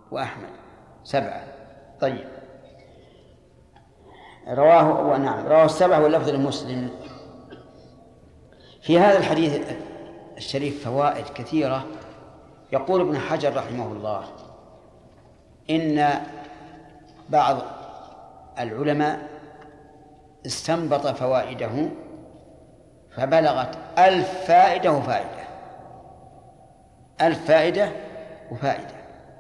وأحمد 7. طيب، رواه 7 واللفظ لمسلم. في هذا الحديث الشريف فوائد كثيرة. يقول ابن حجر رحمه الله إن بعض العلماء استنبط فوائده فبلغت 1000 فائدة وفائدة، 1000 فائدة وفائدة.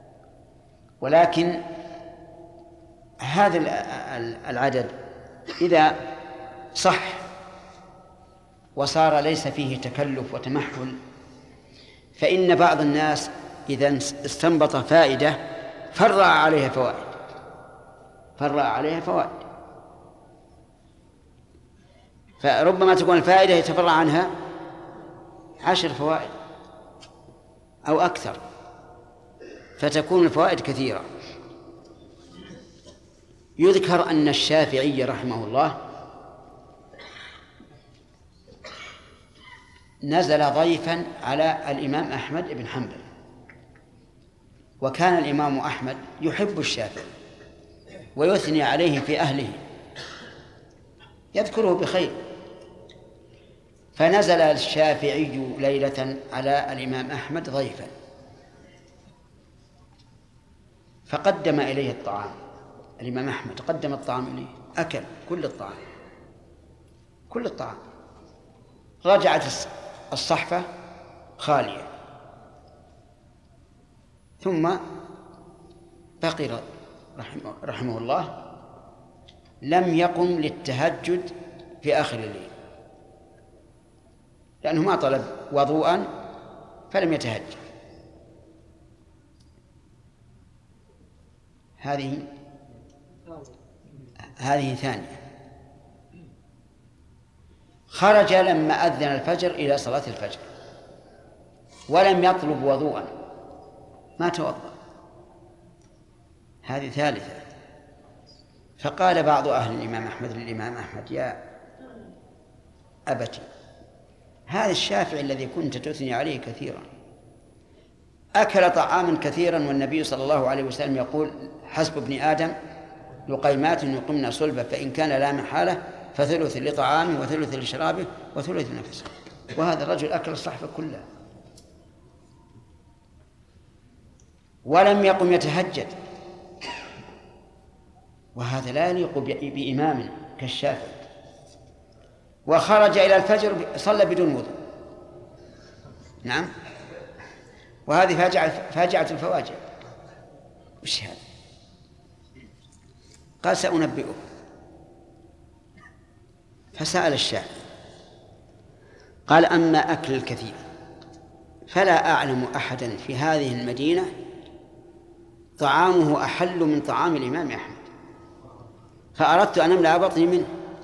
ولكن هذا العدد إذا صح وصار ليس فيه تكلف وتمحل، فإن بعض الناس إذا استنبط فائدة فرع عليها فوائد، فربما تكون الفائدة يتفرع عنها 10 فوائد أو أكثر، فتكون الفوائد كثيرة. يذكر أن الشافعي رحمه الله نزل ضيفا على الإمام أحمد بن حنبل، وكان الإمام أحمد يحب الشافعي ويثني عليه في أهله، يذكره بخير. فنزل الشافعي ليلة على الإمام أحمد ضيفا، فقدم إليه الطعام. الإمام أحمد قدم الطعام إليه، أكل كل الطعام. رجعت الصحفة خالية، ثم بقي رحمه الله لم يقم للتهجد في آخر الليل، لأنه ما طلب وضوءا فلم يتهجد. هذه ثانية. خرج لما أذن الفجر إلى صلاة الفجر ولم يطلب وضوءا، ما توضأ. هذه ثالثة. فقال بعض أهل الإمام أحمد للإمام أحمد: يا أبتي، هذا الشافعي الذي كنت تثني عليه كثيرا أكل طعاما كثيرا، والنبي صلى الله عليه وسلم يقول: حسب ابن آدم لقيمات يقمن صلبة، فإن كان لا محالة فثلث لطعامه وثلث لشرابه وثلث لنفسه. وهذا الرجل أكل الصحفة كلها ولم يقم يتهجد، وهذا لا يليق بإمام كالشافعي. وخرج إلى الفجر صلى بدون وضوء. نعم، وهذه فاجعة الفواجع. وش هذا؟ قال: سأنبئه. فسأل الشافعي قال: أما أكل الكثير فلا أعلم أحدا في هذه المدينة طعامه أحل من طعام الإمام أحمد، فأردت أن أملأ بطني منه.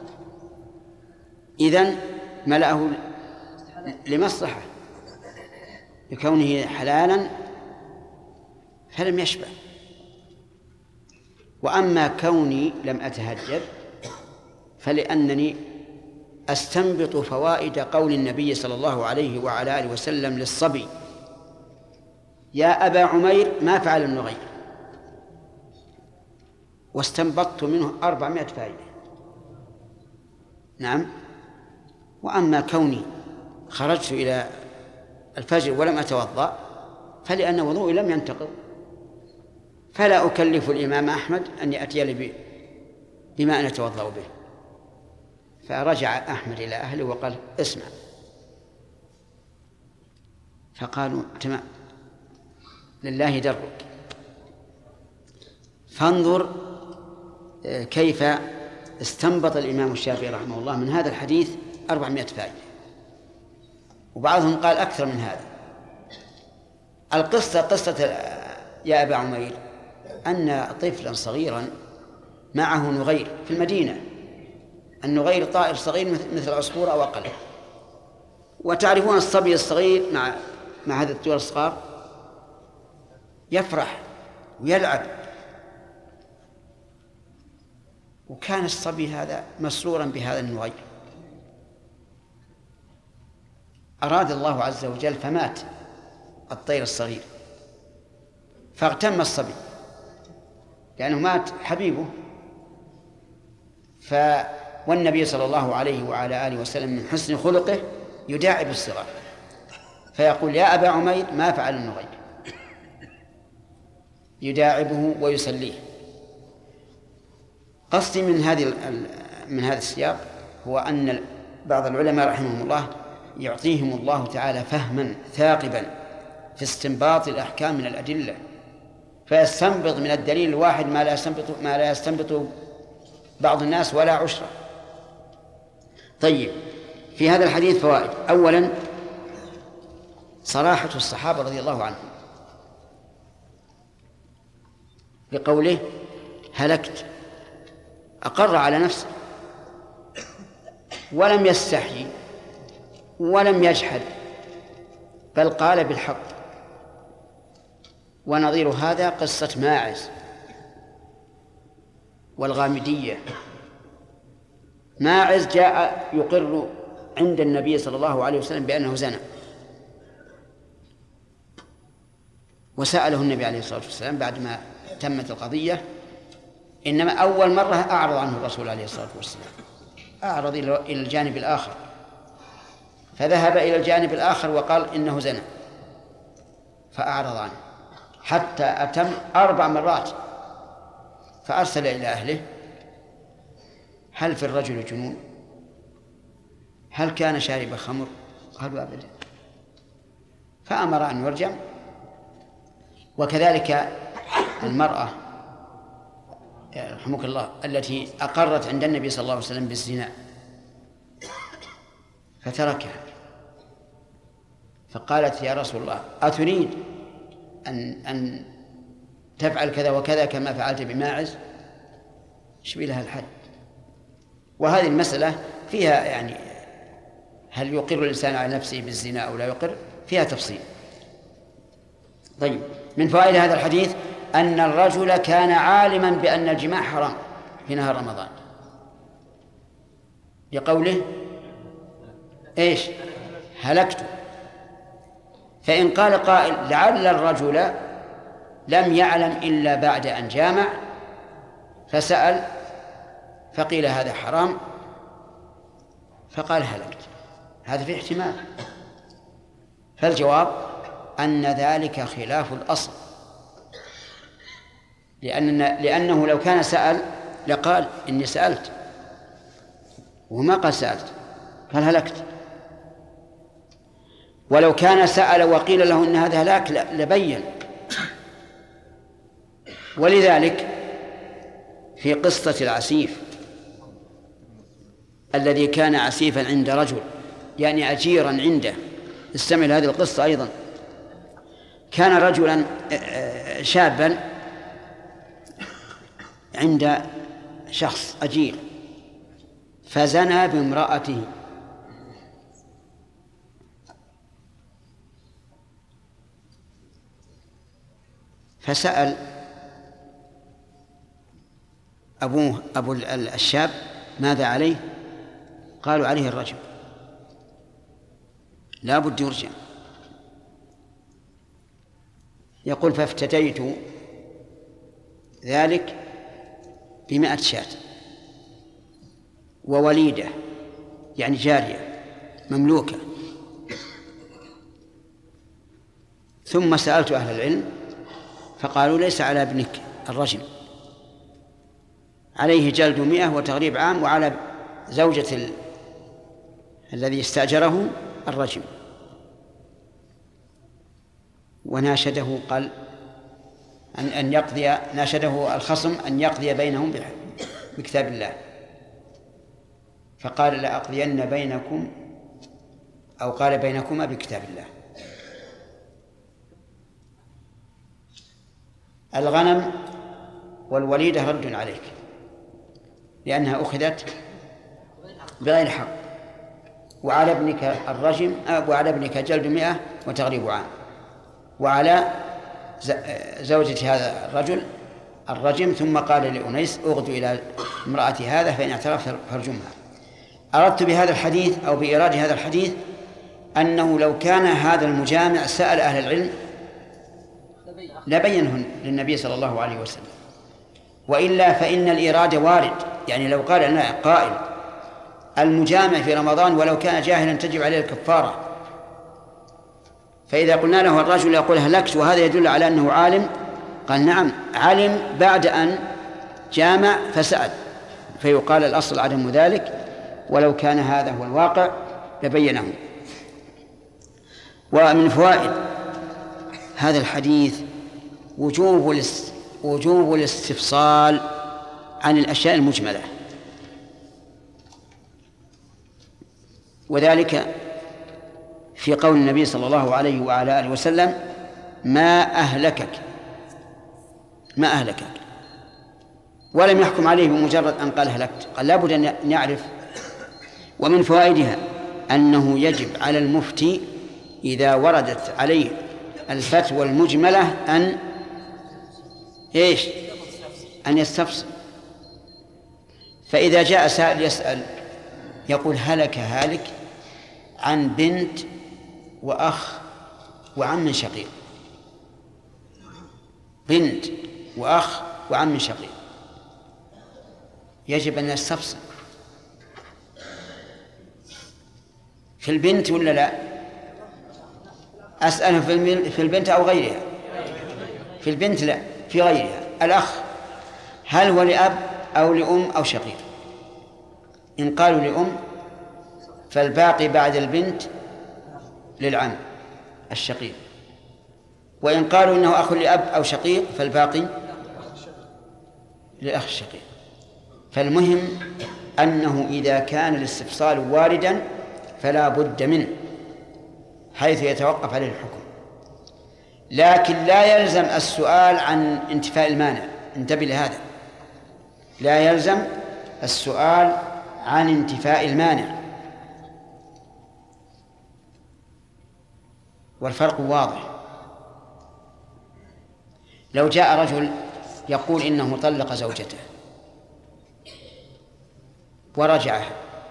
إذن ملأه لمصلحة لكونه حلالا فلم يشبع. وأما كوني لم أتهجد فلأنني أستنبط فوائد قول النبي صلى الله عليه وعلى آله وسلم للصبي: يا أبا عمير ما فعل النغير، واستنبطت منه 400 فائدة. نعم. وأما كوني خرجت إلى الفجر ولم أتوضأ فلأن وضوئي لم ينتقض، فلا أكلف الإمام أحمد أن يأتي لي بما أن أتوضأ به. فرجع أحمد إلى أهله وقال: اسمع. فقالوا: تمام، لله درك. فانظر كيف استنبط الإمام الشافعي رحمه الله من هذا الحديث 400 فائدة، وبعضهم قال أكثر من هذا. قصة يا أبا عمير أن طفلا صغيرا معه نغير في المدينة. النغير طائر صغير مثل العصفور أو أقل، وتعرفون الصبي الصغير مع هذا الطيور الصغار يفرح ويلعب. وكان الصبي هذا مسرورا بهذا النغير. أراد الله عز وجل فمات الطير الصغير، فاغتم الصبي لأنه مات حبيبه. والنبي صلى الله عليه وعلى آله وسلم من حسن خلقه يداعب الصغار، فيقول يا أبا عمير ما فعل النغير، يداعبه ويسليه. قصدي من هذا السياق هو أن بعض العلماء رحمهم الله يعطيهم الله تعالى فهما ثاقبا في استنباط الأحكام من الأدلة، فيستنبط من الدليل الواحد ما لا يستنبط بعض الناس ولا عشرة. طيب، في هذا الحديث فوائد. أولا صراحة الصحابة رضي الله عنهم بقوله هلكت، أقر على نفسه ولم يستحي ولم يجحد، بل قال بالحق. ونظير هذا قصة ماعز والغامدية. ماعز جاء يقر عند النبي صلى الله عليه وسلم بأنه زنى، وسأله النبي عليه الصلاة والسلام بعد ما تمت القضية، إنما أول مرة أعرض عنه الرسول عليه الصلاة والسلام، أعرض إلى الجانب الآخر، فذهب إلى الجانب الآخر وقال إنه زنى، فأعرض عنه حتى أتم 4 مرات، فأرسل إلى أهله هل في الرجل جنون؟ هل كان شارب خمر؟ قالوا أبدا، فأمر أن يرجم. وكذلك المرأة رحمك الله التي أقرت عند النبي صلى الله عليه وسلم بالزنا فتركها، فقالت يا رسول الله أتريد أن تفعل كذا وكذا كما فعلت بماعز؟ شبه لها الحد. وهذه المسألة فيها يعني هل يقر الإنسان على نفسه بالزنا أو لا يقر، فيها تفصيل. طيب، من فوائد هذا الحديث أن الرجل كان عالما بأن الجماع حرام في نهار رمضان، لقوله إيش؟ هلكت. فإن قال قائل لعل الرجل لم يعلم إلا بعد أن جامع فسأل فقيل هذا حرام فقال هلكت، هذا في احتمال. فالجواب أن ذلك خلاف الأصل، لأنه لو كان سأل لقال إني سألت، وما قال سألت، قال هلكت. ولو كان سأل وقيل له إن هذا هلاك لبين. ولذلك في قصة العسيف الذي كان عسيفا عند رجل، يعني أجيرا عنده، استمع هذه القصة أيضا. كان رجلا شابا عند شخص أجير فزنى بامرأته، فسأل أبو الشاب ماذا عليه؟ قالوا عليه الرجم، لا بد يرجم. يقول فافتديت ذلك ب100 شاة ووليدة، يعني جارية مملوكة. ثم سألت أهل العلم فقالوا ليس على ابنك الرجم، عليه جلد 100 وتغريب عام، وعلى زوجة الذي استأجره الرجم. وناشده قال أن يقضي، ناشده الخصم أن يقضي بينهم بكتاب الله، فقال لأقضين بينكم، أو قال بينكما بكتاب الله. الغنم والوليدة رد عليك لأنها أخذت بغير حق، وعلى ابنك الرجم، وعلى ابنك جلد 100 وتغريب عام، وعلى زوجة هذا الرجل الرجم. ثم قال لأنيس اغدو إلى امرأة هذا فإن اعترف فارجمها. أردت بهذا الحديث أو بإيراد هذا الحديث أنه لو كان هذا المجامع سأل أهل العلم لبينه للنبي صلى الله عليه وسلم، وإلا فإن الإرادة وارد. يعني لو قال لنا قائل المجامع في رمضان ولو كان جاهلا تجب عليه الكفارة، فإذا قلنا له الرجل يقول هلكت وهذا يدل على أنه عالم، قال نعم علم بعد أن جامع فسأل، فيقال الأصل عدم ذلك، ولو كان هذا هو الواقع لبينه. ومن فوائد هذا الحديث وجوب الاستفصال عن الأشياء المجملة، وذلك في قول النبي صلى الله عليه وعلى آله وسلم ما أهلكك، ولم يحكم عليه بمجرد أن قال هلكت، قال لابد أن يعرف. ومن فوائدها أنه يجب على المفتي إذا وردت عليه الفتوى المجملة أن يستفصل. فإذا جاء سائل يسأل يقول هلك هالك عن بنت وأخ وعم شقيق، بنت وأخ وعم شقيق، يجب أن يستفصل في البنت ولا لا؟ أسأله في البنت أو غيرها؟ في البنت لا، في غيرها. الأخ هل هو لأب أو لأم أو شقيق؟ إن قالوا لأم فالباقي بعد البنت للعم الشقيق، وإن قالوا إنه أخ لأب أو شقيق فالباقي للأخ الشقيق. فالمهم أنه إذا كان الاستفصال واردا فلا بد منه حيث يتوقف عليه الحكم، لكن لا يلزم السؤال عن انتفاء المانع. انتبه لهذا، لا يلزم السؤال عن انتفاء المانع، والفرق واضح. لو جاء رجل يقول إنه طلق زوجته ورجعها،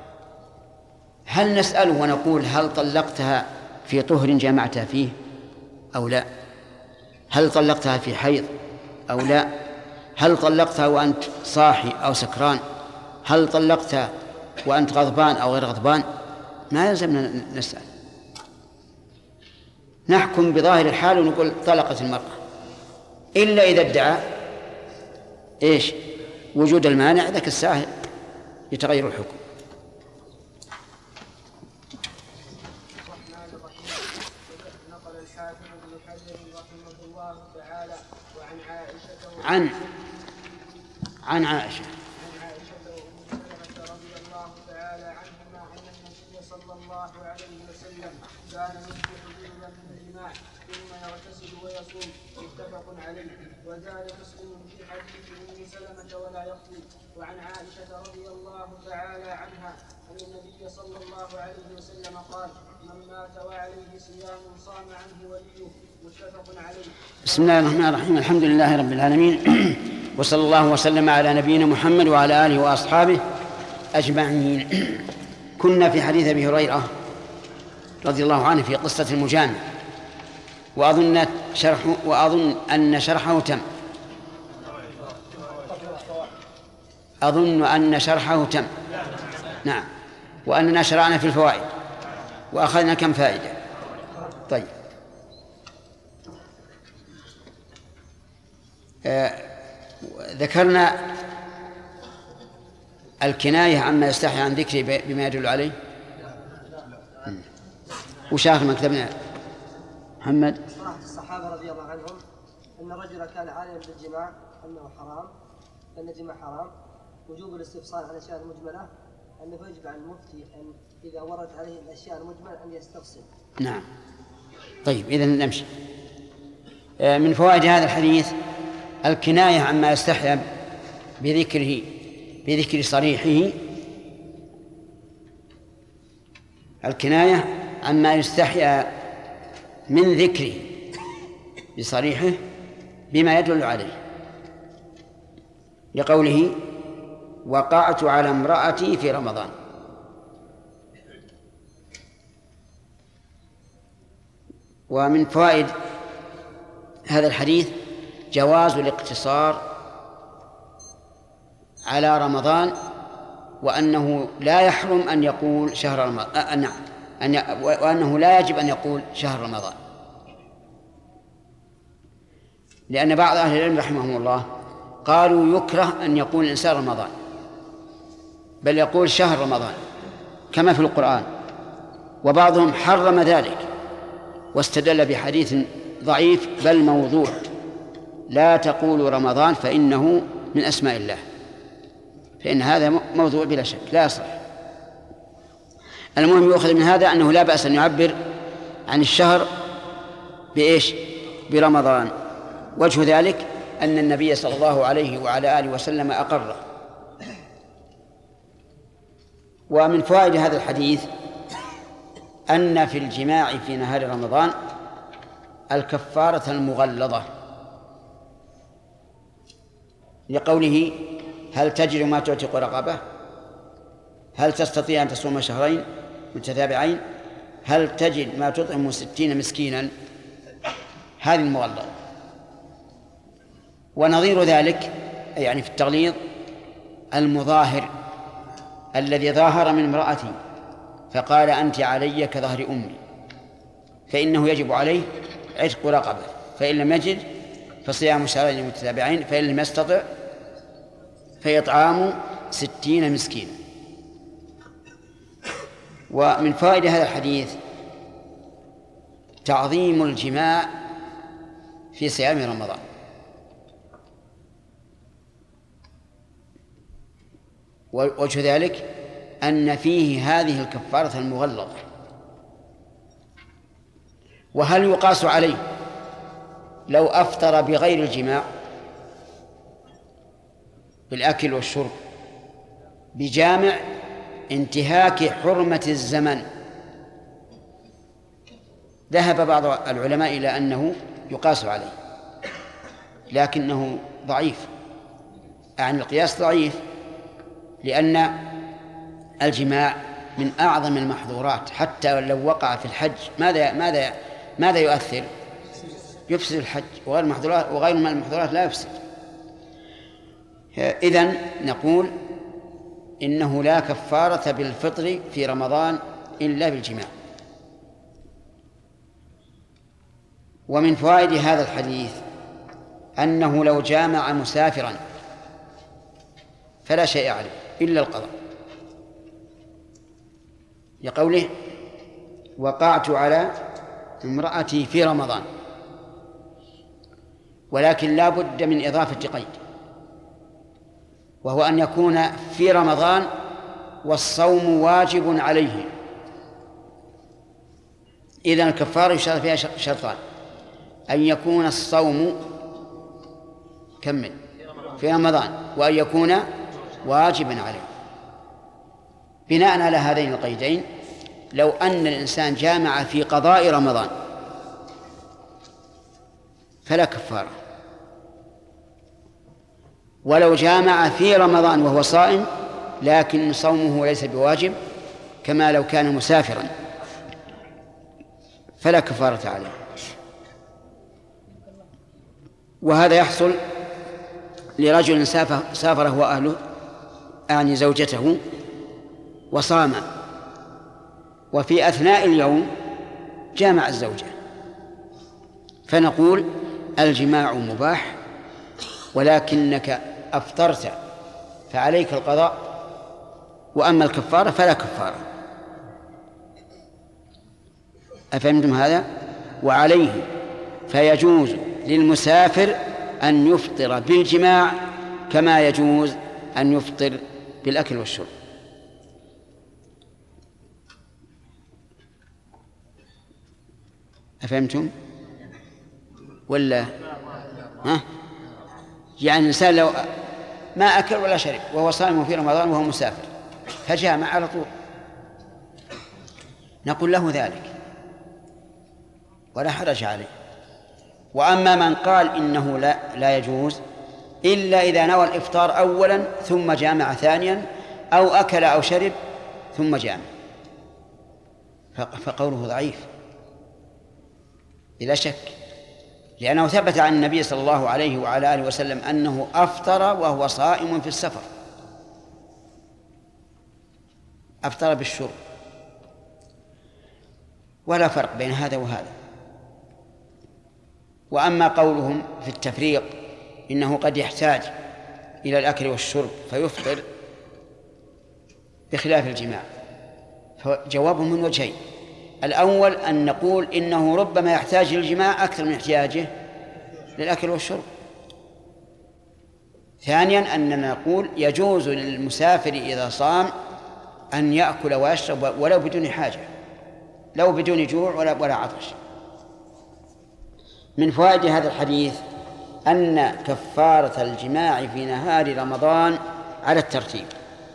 هل نسأله ونقول هل طلقتها في طهر جامعتها فيه أو لا؟ هل طلقتها في حيض أو لا؟ هل طلقتها وأنت صاحي أو سكران؟ هل طلقتها وأنت غضبان أو غير غضبان؟ ما يلزمنا نسأل، نحكم بظاهر الحال ونقول طلقت المرأة، إلا إذا ادعى وجود المانع، ذاك الساعة يتغير الحكم. نقل الحافظ بن حجر رحمه الله تعالى وعن عائشة عن عائشة وأم سلمة رضي الله تعالى عنهما أن النبي صلى الله عليه وسلم كان يصبح جنبا من الجماع ثم يغتسل ويصوم، متفق عليه. وزاد مسلم في حديث أم سلمة ولا يقضي. وعن عائشة رضي الله تعالى عنها أن النبي صلى الله عليه وسلم قال من مات وعليه صيام صام عنه وليه، متفق عليه. بسم الله الرحمن الرحيم، الحمد لله رب العالمين، وصلى الله وسلم على نبينا محمد وعلى آله وأصحابه أجمعين. كنا في حديث أبي هريرة رضي الله عنه في قصة المجامع، وأظن أن شرحه تم. نعم، وأننا شرعنا في الفوائد وأخذنا كم فائدة. طيب، ذكرنا الكناية عما يستحي عن ذكره بما يدل عليه. وشاخ مكتبنا محمد. صراحة الصحابة رضي الله عنهم أن رجلا كان عالما بالجماع أنه حرام، أن الجماع حرام، وجوب الاستفصال عن الأشياء المجملة، أنه يجب على المفتي أن إذا ورد عليه الأشياء المجملة أن يستفصل. نعم. طيب، إذن نمشي. من فوائد هذا الحديث الكناية عما يستحيى بذكر صريحه، الكناية عما يستحيى من ذكره بصريحه بما يدل عليه، لقوله وقعت على امرأتي في رمضان. ومن فوائد هذا الحديث جواز الاقتصار على رمضان وأنه لا يحرم أن يقول شهر رمضان، نعم، وأنه لا يجب أن يقول شهر رمضان، لأن بعض أهل العلم رحمهم الله قالوا يكره أن يقول الإنسان رمضان، بل يقول شهر رمضان كما في القرآن، وبعضهم حرم ذلك واستدل بحديث ضعيف بل موضوع: لا تقولوا رمضان فإنه من أسماء الله، فإن هذا موضوع بلا شك لا يصح. المهم يؤخذ من هذا أنه لا بأس أن يعبر عن الشهر بإيش؟ برمضان. وجه ذلك أن النبي صلى الله عليه وعلى آله وسلم أقره. ومن فوائد هذا الحديث أن في الجماع في نهار رمضان الكفارة المغلظة، لقوله: هل تجد ما تعتق رقبة؟ هل تستطيع أن تصوم شهرين متتابعين؟ هل تجد ما تطعم 60 مسكينا؟ هذه المغلظة. ونظير ذلك يعني في التغليظ المظاهر الذي ظاهر من امرأتي فقال: أنت علي كظهر أمي، فإنه يجب عليه عتق رقبة، فإن لم يجد فصيام شهرين متتابعين، فإن لم يستطع فإطعام 60 مسكينا. ومن فائدة هذا الحديث تعظيم الجماع في صيام رمضان. وجه ذلك أن فيه هذه الكفارة المغلظة. وهل يقاس عليه لو أفطر بغير الجماع بالأكل والشرب بجامع انتهاك حرمة الزمن؟ ذهب بعض العلماء إلى أنه يقاس عليه، لكنه ضعيف، يعني القياس ضعيف، لأن الجماع من أعظم المحظورات، حتى لو وقع في الحج ماذا يؤثر؟ يفسد الحج، وغير من المحظورات لا يفسد. إذن نقول إنه لا كفارة بالفطر في رمضان إلا بالجماع. ومن فوائد هذا الحديث أنه لو جامع مسافرا فلا شيء عليه إلا القضاء، لقوله: وقعت على امرأتي في رمضان. ولكن لا بد من إضافة قيد، وهو أن يكون في رمضان والصوم واجب عليه. إذن الكفارة يشترط فيها شرطان: أن يكون الصوم في رمضان، وأن يكون واجبا عليه. بناء على هذين القيدين لو أن الإنسان جامع في قضاء رمضان فلا كفارة، ولو جامع في رمضان وهو صائم لكن صومه ليس بواجب كما لو كان مسافرا فلا كفارة عليه. وهذا يحصل لرجل سافر هو أهله، أعني زوجته، وصام، وفي أثناء اليوم جامع الزوجة، فنقول: الجماع مباح ولكنك أفطرت فعليك القضاء، وأما الكفارة فلا كفارة. أفهمتم هذا؟ وعليه فيجوز للمسافر أن يفطر بالجماع كما يجوز أن يفطر بالأكل والشرب. أفهمتم؟ ولا يعني الإنسان لو ما أكل ولا شرب وهو صائم في رمضان وهو مسافر فجامع على طول نقول له ذلك ولا حرج عليه. وأما من قال إنه لا يجوز إلا إذا نوى الإفطار أولا ثم جامع ثانيا، أو أكل أو شرب ثم جامع، فقوله ضعيف بلا شك، لأنه ثبت عن النبي صلى الله عليه وعلى آله وسلم أنه أفطر وهو صائم في السفر أفطر بالشرب، ولا فرق بين هذا وهذا. وأما قولهم في التفريق إنه قد يحتاج إلى الأكل والشرب فيفطر بخلاف الجماع، فجوابهم من وجهين: الأول أن نقول إنه ربما يحتاج للجماع أكثر من احتياجه للأكل والشرب. ثانيا أننا نقول يجوز للمسافر إذا صام أن يأكل ويشرب ولو بدون حاجة، لو بدون جوع ولا عطش. من فوائد هذا الحديث أن كفارة الجماع في نهار رمضان على الترتيب.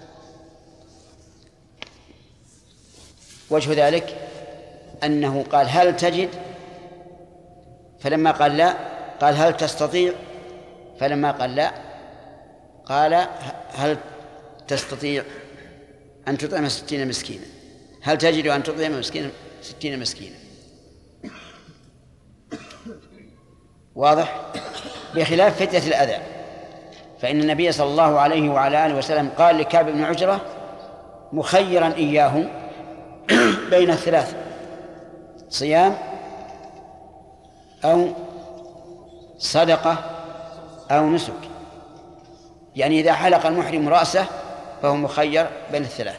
وجه ذلك أنه قال هل تجد، فلما قال لا قال هل تستطيع، فلما قال لا قال هل تستطيع أن تطعم 60 مسكينا، هل تجد أن تطعم 60 مسكينا. واضح؟ بخلاف فتنة الأذى، فإن النبي صلى الله عليه وعلى آله وسلم قال لكعب بن عجرة مخيرا إياه بين الثلاث: صيام أو صدقة أو نسك، يعني إذا حلق المحرم رأسه فهو مخير بين الثلاث.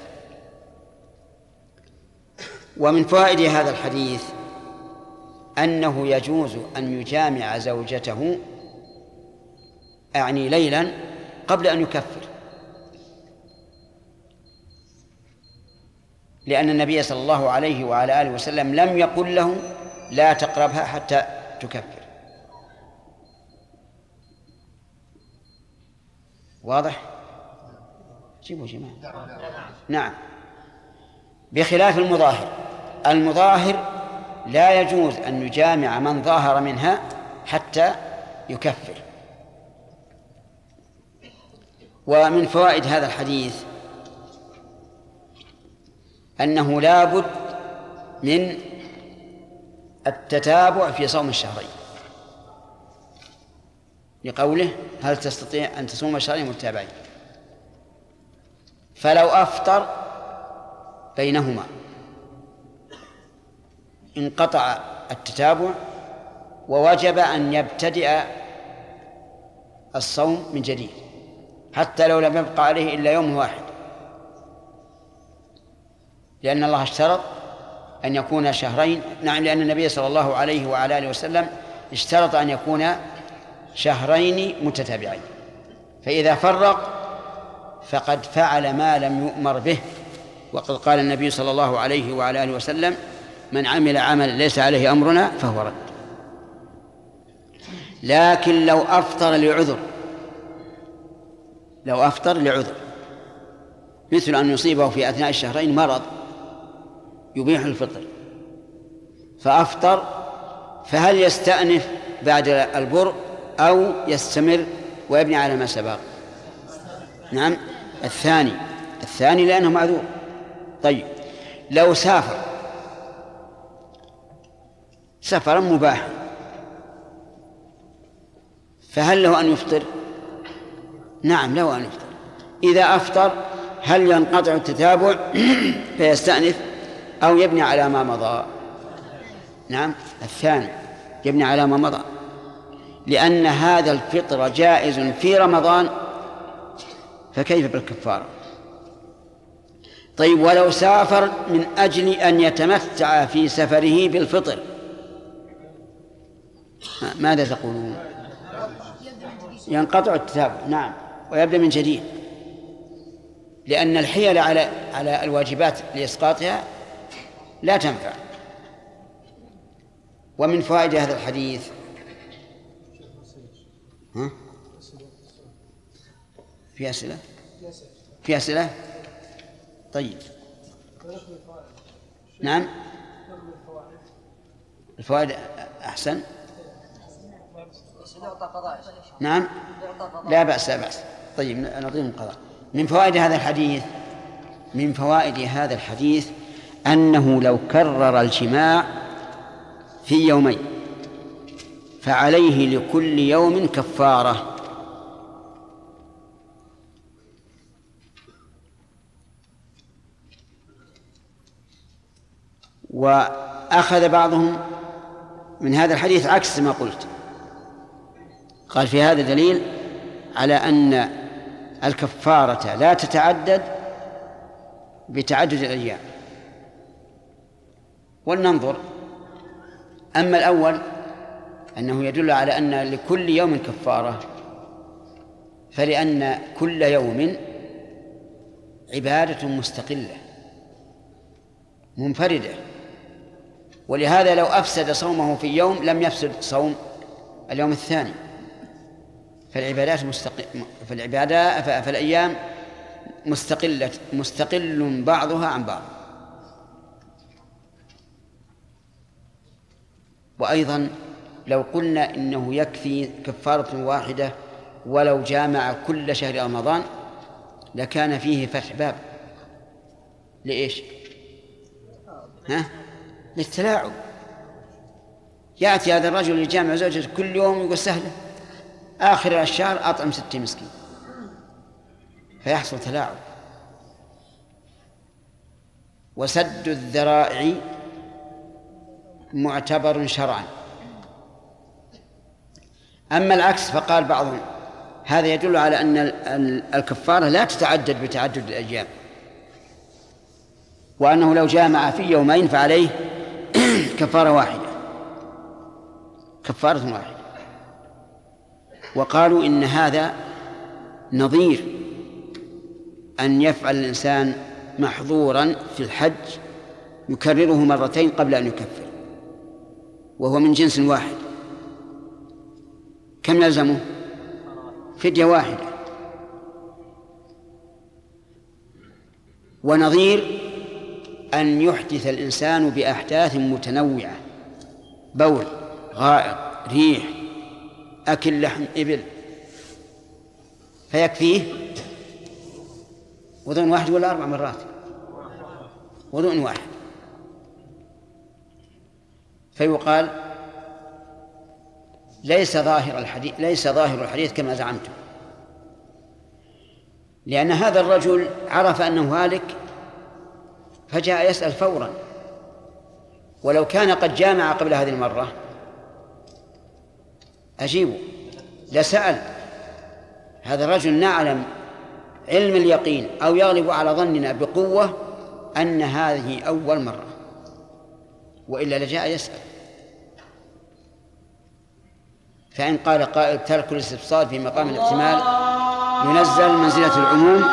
ومن فوائد هذا الحديث أنه يجوز أن يجامع زوجته أعني ليلا قبل أن يكفر، لأن النبي صلى الله عليه وعلى آله وسلم لم يقل له لا تقربها حتى تكفر. واضح؟ جيبوا جماعة. نعم. بخلاف المظاهر لا يجوز أن يجامع من ظاهر منها حتى يكفر. ومن فوائد هذا الحديث أنه لا بد من التتابع في صوم الشهرين، لقوله هل تستطيع أن تصوم شهرين متتابعين. فلو أفطر بينهما انقطع التتابع ووجب أن يبتدئ الصوم من جديد حتى لو لم يبقى عليه إلا يوم واحد، لأن الله اشترط أن يكون شهرين. نعم، لأن النبي صلى الله عليه وعلى آله وسلم اشترط أن يكون شهرين متتابعين، فإذا فرق فقد فعل ما لم يؤمر به. وقد قال النبي صلى الله عليه وعلى آله وسلم من عمل عمل ليس عليه أمرنا فهو رد. لكن لو أفطر لعذر مثل أن يصيبه في أثناء الشهرين مرض يبيح الفطر فأفطر، فهل يستأنف بعد البرء أو يستمر ويبني على ما سبق؟ نعم، الثاني لأنه معذور. طيب، لو سفرا مباحا فهل له أن يفطر؟ نعم، له أن يفطر. إذا أفطر هل ينقطع التتابع فيستأنف أو يبني على ما مضى؟ نعم، الثاني يبني على ما مضى، لأن هذا الفطر جائز في رمضان فكيف بالكفارة؟ طيب، ولو سافر من أجل أن يتمتع في سفره بالفطر ماذا تقولون؟ ينقطع التتابع، نعم، ويبدأ من جديد، لأن الحيل على الواجبات لإسقاطها لا تنفع. ومن فوائد هذا الحديث في أسئلة؟ طيب، نعم، الفوائد أحسن. نعم، لا بأس. طيب، نعطيهم القضاء. من فوائد هذا الحديث أنه لو كرر الجماع في يومين فعليه لكل يوم كفارة. وأخذ بعضهم من هذا الحديث عكس ما قلت، قال في هذا دليل على أن الكفارة لا تتعدد بتعدد الأيام. ولننظر. أما الأول أنه يدل على أن لكل يوم كفارة، فلأن كل يوم عبادة مستقلة منفردة، ولهذا لو أفسد صومه في يوم لم يفسد صوم اليوم الثاني. فالأيام مستقل بعضها عن بعض. وأيضا لو قلنا إنه يكفي كفارة واحدة ولو جامع كل شهر رمضان لكان فيه فتح باب. لإيش؟ للتلاعب. يأتي هذا الرجل يجامع زوجته كل يوم يقول سهلة، آخر الشهر أطعم 60 مسكين، فيحصل تلاعب. وسد الذرائع معتبر شرعا. أما العكس فقال بعضهم هذا يدل على أن الكفارة لا تتعدد بتعدد الأيام، وأنه لو جامع في يومين فعليه كفارة واحدة. وقالوا إن هذا نظير أن يفعل الإنسان محظورا في الحج يكرره مرتين قبل أن يكفر، وهو من جنس واحد. كم يلزمه؟ فدية واحدة. ونظير أن يحدث الإنسان بأحداث متنوعة، بول، غائط، ريح، أكل لحم إبل، فيكفيه وضوء واحد ولا 4 مرات؟ وضوء واحد. فيقال ليس ظاهر الحديث كما زعمتم، لأن هذا الرجل عرف أنه هالك فجاء يسأل فورا. ولو كان قد جامع قبل هذه المرة أجيبه لسأل. هذا الرجل نعلم علم اليقين أو يغلب على ظننا بقوة أن هذه أول مرة، وإلا لجاء يسأل. فإن قال قائل ترك الاستفصال في مقام الاحتمال ينزل منزلة العموم.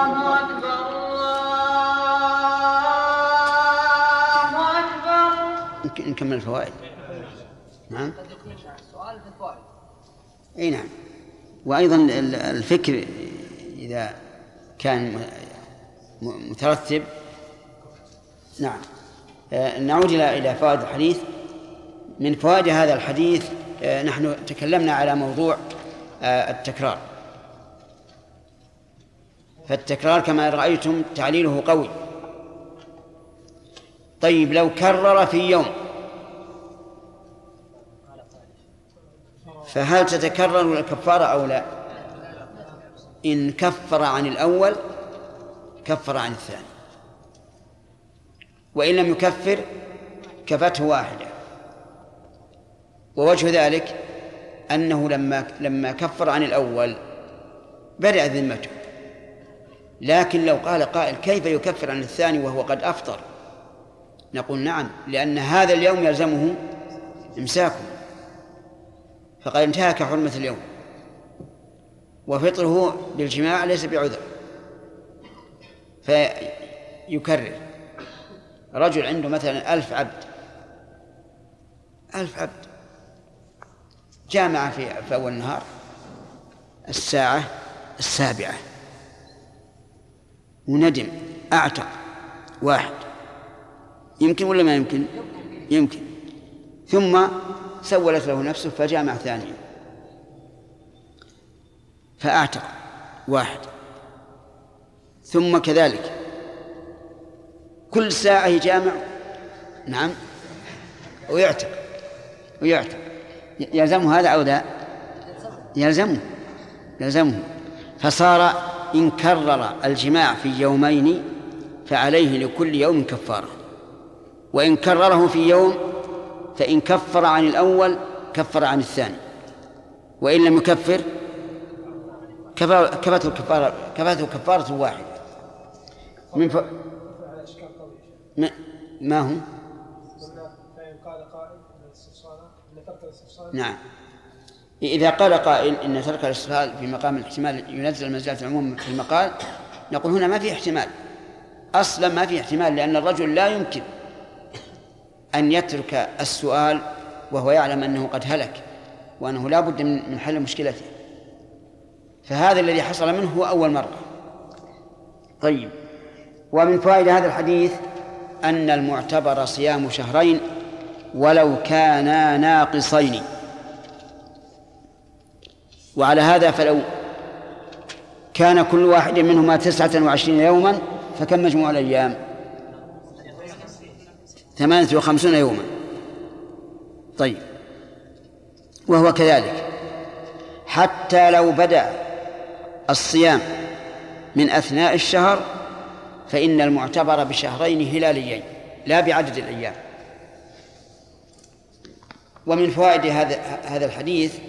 نكمل الفوائد. نعم. السؤال في الفوائد. أي نعم. وأيضا الفكر إذا كان مترتب. نعم. نعود إلى فوائد الحديث. من فوائد هذا الحديث نحن تكلمنا على موضوع التكرار، فالتكرار كما رأيتم تعليله قوي. طيب لو كرر في يوم فهل تتكرر الكفارة أو لا؟ إن كفر عن الأول كفر عن الثاني، وإن لم يكفر كفته واحدة. ووجه ذلك أنه لما كفر عن الأول برئ ذمته، لكن لو قال قائل كيف يكفر عن الثاني وهو قد أفطر؟ نقول نعم، لأن هذا اليوم يلزمه إمساكه، فقد انتهك حرمة اليوم، وفطره بالجماع ليس بعذر، فيكرر. رجل عنده مثلا 1000 عبد، 1000 عبد، جامع في أول النهار الساعة 7 وندم أعتق واحد، يمكن ولا ما يمكن؟ يمكن. ثم سولت له نفسه فجامع ثانيا فأعتق واحد، ثم كذلك كل ساعة يجامع. نعم. ويعتق يلزمه هذا أو لا؟ يلزمه. فصار إن كرر الجماع في يومين فعليه لكل يوم كفارة. وإن كرره في يوم فإن كفر عن الأول كفر عن الثاني، وإن لم يكفر كفته كفارة واحدة. ما هو؟ نعم، إذا قال قائل إن ترك الاستفهام في مقام الاحتمال ينزل منزلة العموم في المقال، نقول هنا ما في احتمال، أصلا ما في احتمال، لأن الرجل لا يمكن أن يترك السؤال وهو يعلم أنه قد هلك وأنه لا بد من حل مشكلته، فهذا الذي حصل منه هو أول مرة. طيب، ومن فوائد هذا الحديث أن المعتبر صيام شهرين ولو كانا ناقصين، وعلى هذا فلو كان كل واحد منهما 29 يوما فكم مجموع الأيام؟ 58 يوما. طيب، وهو كذلك حتى لو بدأ الصيام من أثناء الشهر فإن المعتبر بشهرين هلاليين لا بعدد الأيام. ومن فوائد هذا الحديث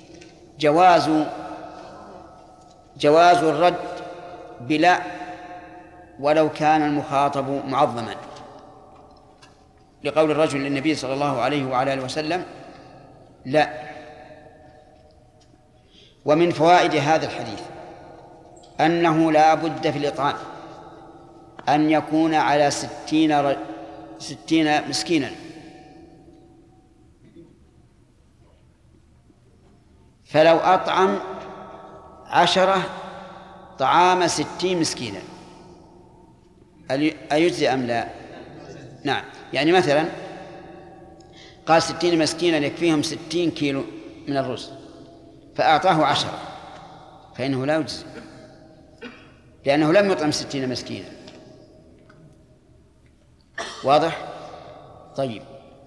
جواز الرد بلا ولو كان المخاطب معظما، لقول الرجل للنبي صلى الله عليه وعلى آله وسلم لا. ومن فوائد هذا الحديث أنه لا بد في الإطعام أن يكون على 60 مسكينا، فلو أطعم 10 طعام 60 مسكينا أيجزي أم لا؟ نعم، يعني مثلا قال 60 مسكينا يكفيهم 60 كيلو من الرز فأعطاه 10، فإنه لا يجزي لأنه لم يطعم 60 مسكينا. واضح؟ طيب،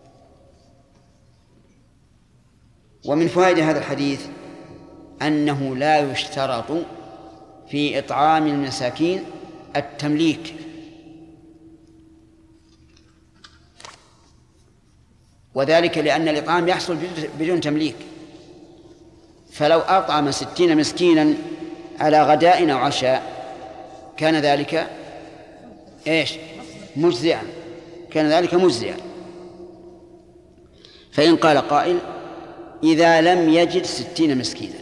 ومن فوائد هذا الحديث أنه لا يشترط في إطعام المساكين التمليك، وذلك لأن الإطعام يحصل بدون تمليك، فلو أطعم 60 مسكينا على غداء أو عشاء كان ذلك مجزئا، كان ذلك مجزئا. فإن قال قائل إذا لم يجد 60 مسكينا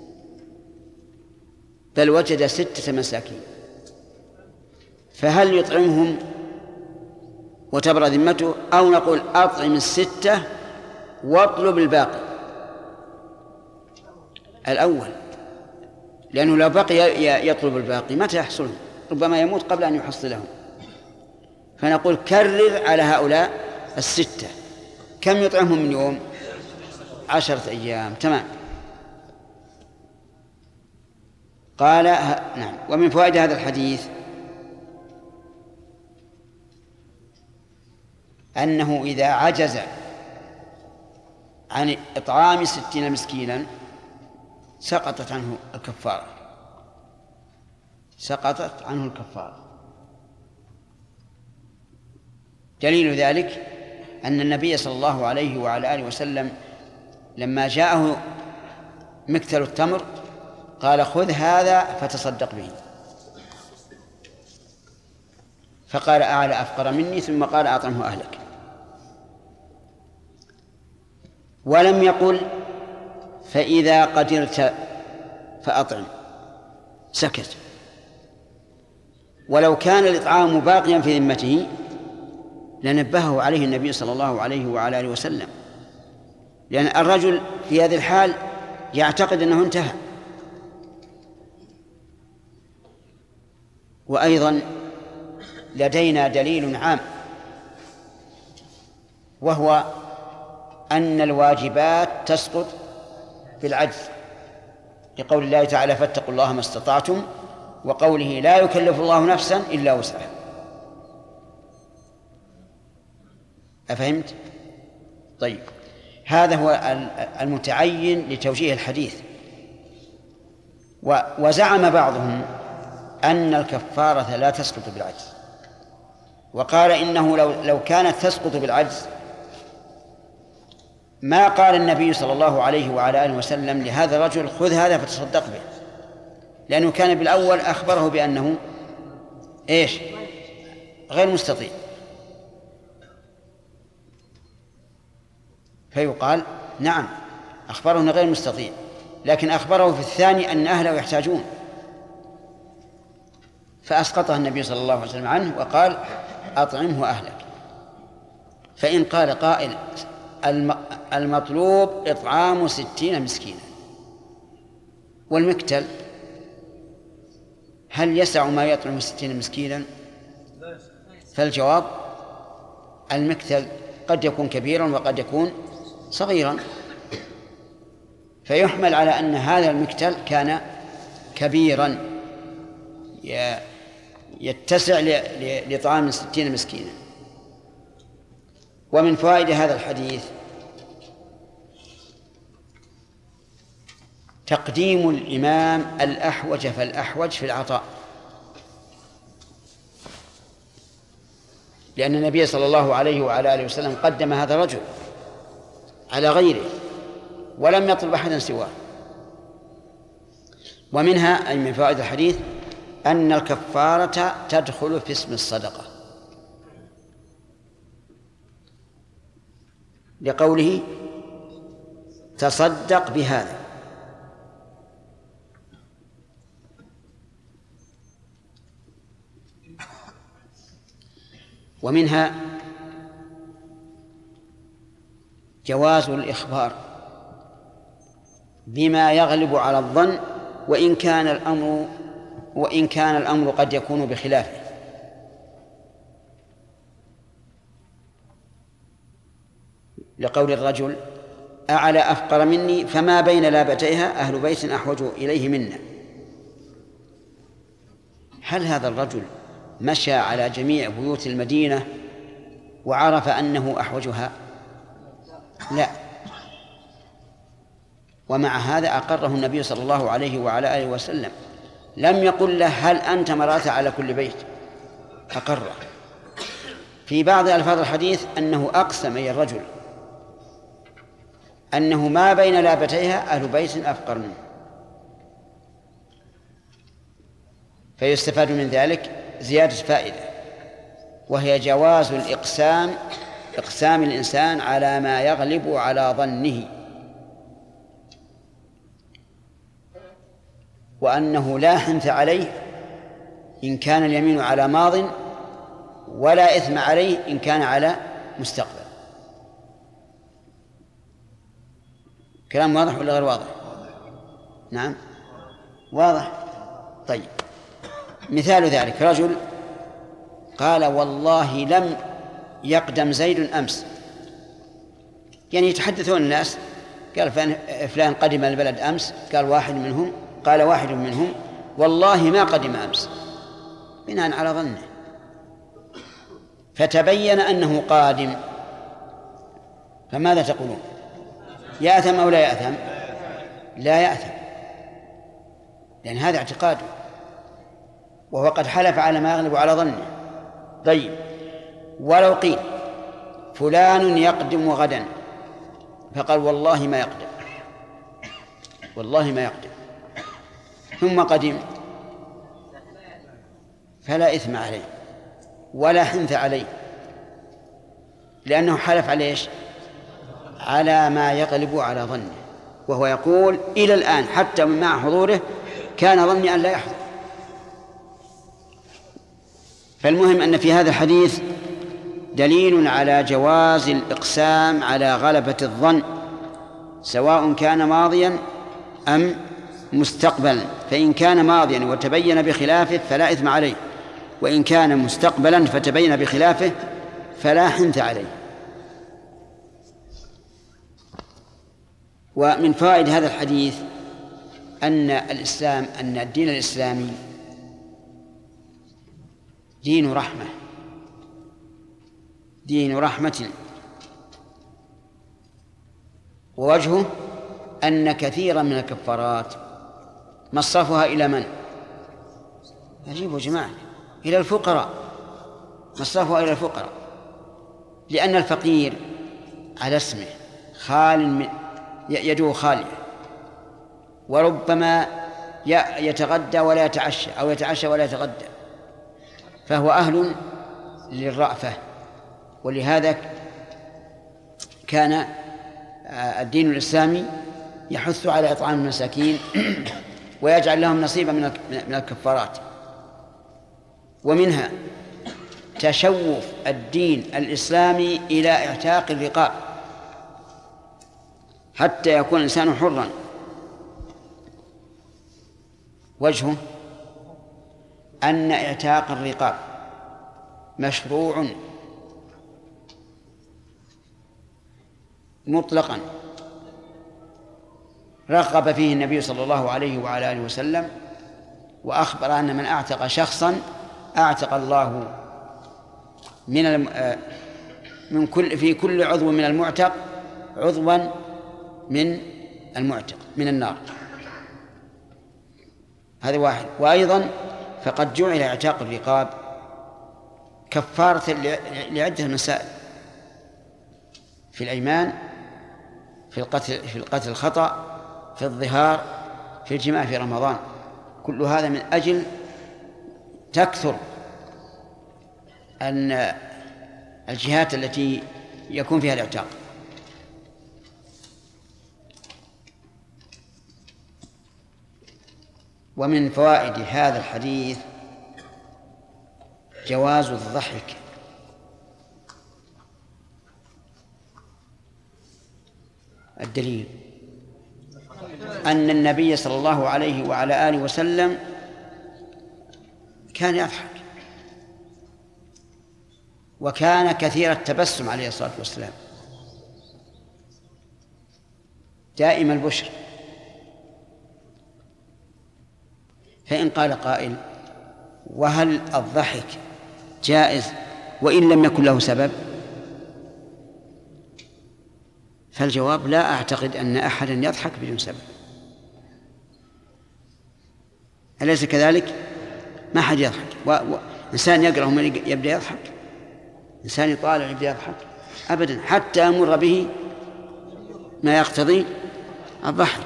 بل وجد 6 مساكين فهل يطعمهم وتبرأ ذمته، أو نقول أطعم 6 واطلب الباقي؟ الأول، لأنه لو بقي يطلب الباقي متى يحصلهم؟ ربما يموت قبل أن يحصلهم. فنقول كرر على هؤلاء 6. كم يطعمهم من يوم؟ 10 أيام. تمام. قال نعم. ومن فوائد هذا الحديث أنه إذا عجز عن إطعام 60 مسكينا سقطت عنه الكفارة، سقطت عنه الكفارة. دليل ذلك أن النبي صلى الله عليه وعلى آله وسلم لما جاءه مكتل التمر قال خذ هذا فتصدق به، فقال أعلى أفقر مني، ثم قال أطعمه أهلك، ولم يقل فإذا قدرت فأطعم، سكت. ولو كان الإطعام باقيا في ذمته لنبهه عليه النبي صلى الله عليه وعلى آله وسلم، لأن الرجل في هذه الحال يعتقد أنه انتهى. وأيضا لدينا دليل عام، وهو أن الواجبات تسقط بالعجز، لقول الله تعالى فاتقوا الله ما استطعتم، وقوله لا يكلف الله نفسا إلا وسعها. أفهمت؟ طيب، هذا هو المتعين لتوجيه الحديث. وزعم بعضهم أن الكفارة لا تسقط بالعجز، وقال إنه لو كانت تسقط بالعجز ما قال النبي صلى الله عليه وعلى آله وسلم لهذا الرجل خذ هذا فتصدق به، لأنه كان بالأول أخبره بأنه إيش؟ غير مستطيع، فيقال نعم أخبره أنه غير مستطيع، لكن أخبره في الثاني أن أهله يحتاجون، فأسقطها النبي صلى الله عليه وسلم عنه وقال أطعمه أهلك. فإن قال قائل المطلوب إطعام 60 مسكينا، والمكتل هل يسع ما يطعم 60 مسكينا؟ فالجواب المكتل قد يكون كبيرا وقد يكون صغيرا، فيحمل على أن هذا المكتل كان كبيرا يتسع لطعام 60 مسكينا. ومن فوائد هذا الحديث تقديم الإمام الأحوج فالأحوج في العطاء، لأن النبي صلى الله عليه وعلى آله وسلم قدم هذا الرجل على غيره ولم يطلب أحدا سواه. ومنها أي من فوائد الحديث أن الكفارة تدخل في اسم الصدقة، لقوله تصدق بهذا. ومنها جواز الإخبار بما يغلب على الظن وإن كان الأمر قد يكون بخلافه، لقول الرجل أعلى أفقر مني فما بين لابتيها أهل بيت أحوج إليه منا. هل هذا الرجل مشى على جميع بيوت المدينة وعرف أنه أحوجها؟ لا. ومع هذا أقره النبي صلى الله عليه وعلى آله وسلم، لم يقل له هل أنت مرأت على كل بيت، أقره. في بعض ألفاظ الحديث أنه أقسم أي الرجل أنه ما بين لابتيها أهل بيت أفقر منه. فيستفاد من ذلك زيادة فائدة، وهي جواز إقسام الإنسان على ما يغلب على ظنه، وأنه لا حنث عليه إن كان اليمين على ماض، ولا إثم عليه إن كان على مستقبل. كلام واضح ولا غير واضح؟ نعم واضح. طيب، مثال ذلك رجل قال والله لم يقدم زيد أمس، يعني يتحدثون الناس، قال فلان قدم البلد أمس، قال واحد منهم والله ما قدم أمس، بناء على ظنه، فتبين أنه قادم، فماذا تقولون؟ يأثم أو لا يأثم؟ لا يأثم، لأن هذا اعتقاده وهو قد حلف على ما يغلب على ظنه. طيب، ولو قيل فلان يقدم غدا، فقال والله ما يقدم، ثم قدم، فلا إثم عليه ولا حنث عليه، لأنه حلف على إيش؟ على ما يغلب على ظنه، وهو يقول إلى الآن حتى مع حضوره كان ظني أن لا يحضر. فالمهم أن في هذا الحديث دليل على جواز الإقسام على غلبة الظن، سواء كان ماضيا أم مستقبلا، فإن كان ماضيا وتبين بخلافه فلا إثم عليه، وإن كان مستقبلا فتبين بخلافه فلا حنث عليه. ومن فوائد هذا الحديث أن الدين الإسلامي دين رحمة، ووجهه أن كثيرا من الكفارات مصرفها إلى من؟ أجيبوا جماعة، إلى الفقراء، مصرفها إلى الفقراء، لأن الفقير على اسمه خال يده خالية، وربما يتغدى ولا يتعشى أو يتعشى ولا يتغدى، فهو أهل للرأفة. ولهذا كان الدين الإسلامي يحث على إطعام المساكين ويجعل لهم نصيبا من الكفارات. ومنها تشوف الدين الإسلامي إلى اعتاق الرقاب حتى يكون الإنسان حرا. وجهه أن اعتاق الرقاب مشروع مطلقا رغب فيه النبي صلى الله عليه وعلى آله وسلم، وأخبر أن من أعتق شخصا أعتق الله في كل عضو من المعتق عضوا من المعتق من النار. هذا واحد. وأيضا فقد جعل اعتاق الرقاب كفارة لعدة مسائل: في الأيمان، في القتل الخطأ، في الظهار، في الجماع في رمضان. كل هذا من أجل تكثر أن الجهات التي يكون فيها الاعتاق. ومن فوائد هذا الحديث جواز الضحك. الدليل أن النبي صلى الله عليه وعلى آله وسلم كان يضحك، وكان كثير التبسم عليه الصلاة والسلام، دائم البشر. فإن قال قائل: وهل الضحك جائز وإن لم يكن له سبب؟ فالجواب: لا أعتقد أن أحدا يضحك بدون سبب. أليس كذلك؟ ما حد يضحك. إنسان يقرأ وما يبدأ يضحك، إنسان يطالع يبدأ يضحك أبدا، حتى يمر به ما يقتضي الضحك.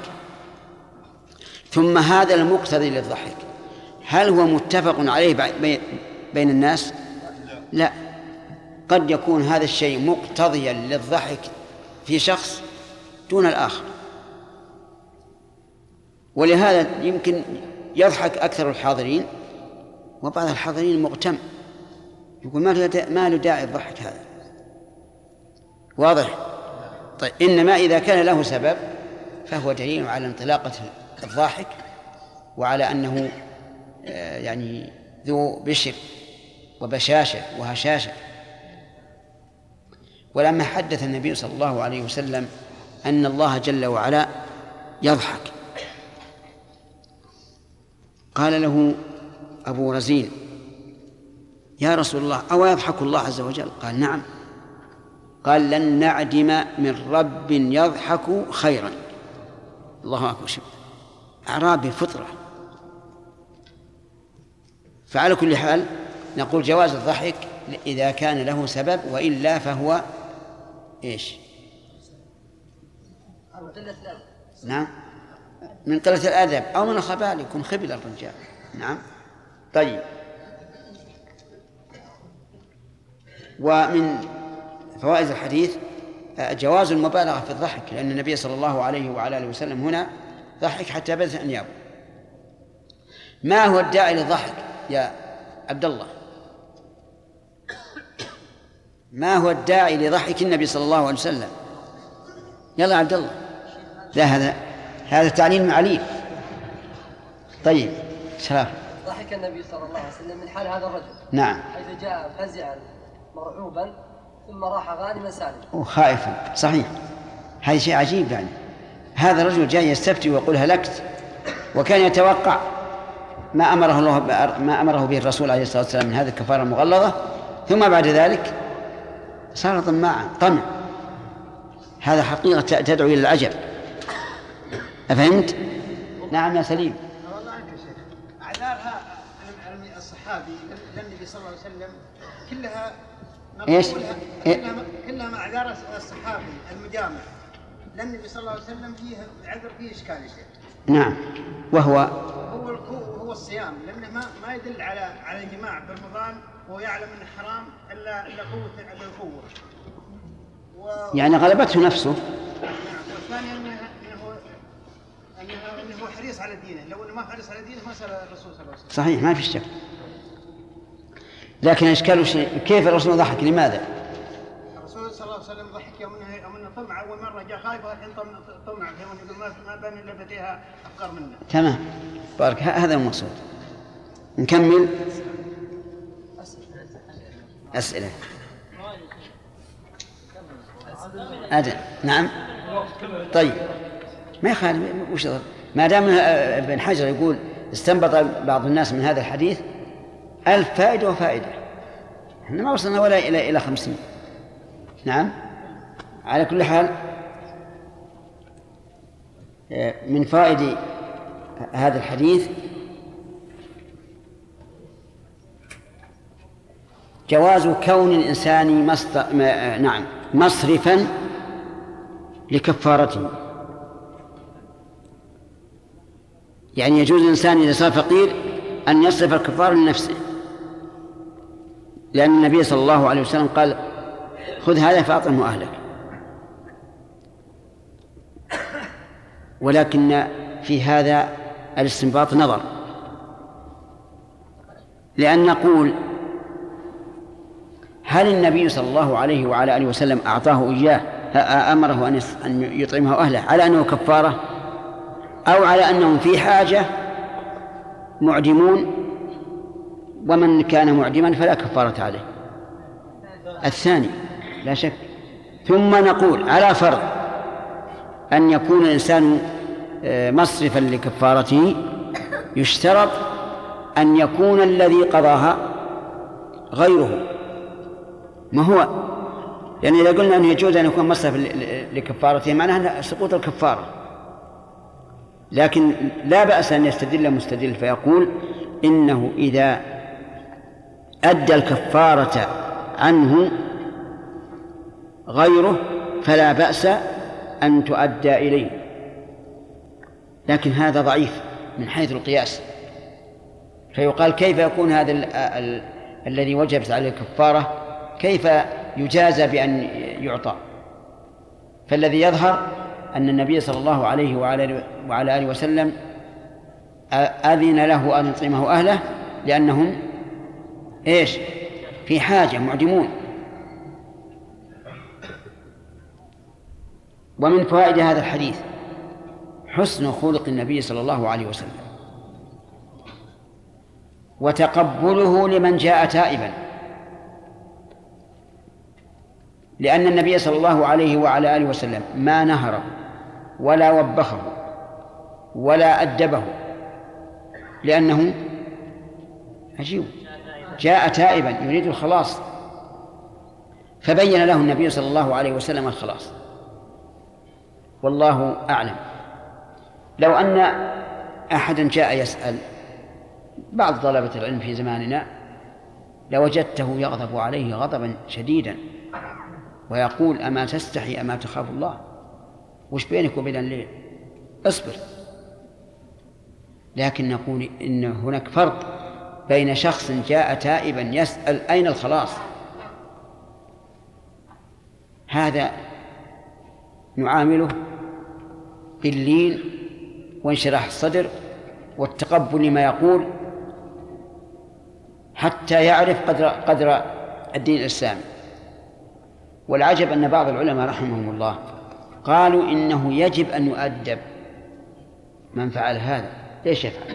ثم هذا المقتضي للضحك هل هو متفق عليه بين الناس؟ لا، قد يكون هذا الشيء مقتضيا للضحك في شخص دون الآخر، ولهذا يمكن يضحك أكثر الحاضرين، وبعض الحاضرين مغتم يقول ما له داعي الضحك هذا. واضح؟ طيب، إنما إذا كان له سبب فهو دليل على انطلاقة الضاحك وعلى أنه يعني ذو بشر وبشاشة وهشاشة. ولما حدث النبي صلى الله عليه وسلم أن الله جل وعلا يضحك، قال له أبو رزين: يا رسول الله، أو يضحك الله عز وجل؟ قال: نعم. قال: لن نعدم من رب يضحك خيرا. الله أكبر. أعرابي فطرة. فعلى كل حال نقول جواز الضحك إذا كان له سبب، وإلا فهو إيش؟ نعم، من قلة الأدب أو من الخبال، يكون خبل الرجال. نعم. طيب، ومن فوائد الحديث جواز المبالغة في الضحك، لأن النبي صلى الله عليه وعلى آله وسلم هنا ضحك حتى بدت أنيابه. ما هو الداعي للضحك يا عبد الله؟ ما هو الداعي لضحك النبي صلى الله عليه وسلم؟ يلا عبد الله. لا، هذا تعليل معليل. طيب، سلام. ضحك النبي صلى الله عليه وسلم من حال هذا الرجل. نعم. حيث جاء فزعا مرعوبا ثم راح غانما سالما وخائفا. صحيح، هذا شيء عجيب. يعني هذا الرجل جاي يستفتي ويقول هلكت، وكان يتوقع ما أمره به الرسول عليه الصلاة والسلام من هذه الكفارة المغلظة، ثم بعد ذلك صار طماعا طمع. هذا حقيقة تدعو إلى العجب. أفهمت؟ نعم يا سليم. والله عنك يا شيخ، أعذارها الصحة الصحابي للنبي صلى الله عليه وسلم كلها إيش؟ كلها مع عذر الصحابي المجامع للنبي صلى الله عليه وسلم فيه عذر فيه إشكال يا شيخ. نعم. وهو هو الصيام، لأنه ما يدل على الجماع برمضان وهو يعلم أنه حرام إلا قوة القوة. يعني غلبته نفسه. نعم. والثاني أنه حريص على دينه، لو أنه ما حريص على دينه ما سأل الرسول صلى الله عليه وسلم. صحيح، ما في شك. لكن إشكال شيء، كيف الرسول ضحك؟ لماذا؟ الرسول صلى الله عليه وسلم ضحك يوم أنه طمع، أول مرة جاء خايف والحين طمع، يقول ما بين إلا بديها أفكار منه. تمام، بارك. هذا المقصود. نكمل أسئلة. نعم. طيب ما يخالف، وش ما دام ابن حجر يقول استنبط بعض الناس من هذا الحديث 1000 فائدة وفائدة، احنا ما وصلنا ولا إلى 50. نعم. على كل حال من فائدة هذا الحديث جواز كون الإنسان مصرفا لكفارته. يعني يجوز الإنسان إذا صار فقير أن يصرف الكفارة لنفسه، لأن النبي صلى الله عليه وسلم قال خذ هذا فأطعمه أهلك. ولكن في هذا الاستنباط نظر، لأن نقول هل النبي صلى الله عليه وعلى آله وسلم أعطاه إياه، أمره أن يطعمه أهله على أنه كفارة، أو على أنهم في حاجة معدمون ومن كان معدما فلا كفارة عليه؟ الثاني لا شك. ثم نقول على فرض أن يكون الإنسان مصرفا لكفارته، يشترط أن يكون الذي قضاها غيره. ما هو؟ يعني إذا قلنا أنه يجوز أن يكون مصرف لكفارته معناه سقوط الكفارة، لكن لا بأس أن يستدل مستدل فيقول إنه إذا أدى الكفارة عنه غيره فلا بأس أن تؤدى إليه. لكن هذا ضعيف من حيث القياس، فيقال كيف يكون هذا الذي وجبت عليه الكفارة كيف يجازى بأن يعطى؟ فالذي يظهر أن النبي صلى الله عليه وعلى آله وسلم أذن له أن يطعمه أهله لأنهم إيش؟ في حاجة، معدمون. ومن فوائد هذا الحديث حسن خلق النبي صلى الله عليه وسلم وتقبله لمن جاء تائبا، لأن النبي صلى الله عليه وعلى آله وسلم ما نهره ولا وبخه ولا أدبه، لأنه عجيب جاء تائبا يريد الخلاص، فبين له النبي صلى الله عليه وسلم الخلاص. والله أعلم. لو أن أحدا جاء يسأل بعض طلبة العلم في زماننا لوجدته يغضب عليه غضبا شديدا ويقول أما تستحي أما تخاف الله، وش بينك وبين الليل؟ اصبر. لكن نقول إن هناك فرق بين شخص جاء تائبا يسأل أين الخلاص، هذا نعامله باللين وانشراح الصدر والتقبل لما يقول حتى يعرف قدر الدين الإسلامي. والعجب أن بعض العلماء رحمهم الله قالوا إنه يجب أن يؤدب من فعل هذا، ليش يفعل؟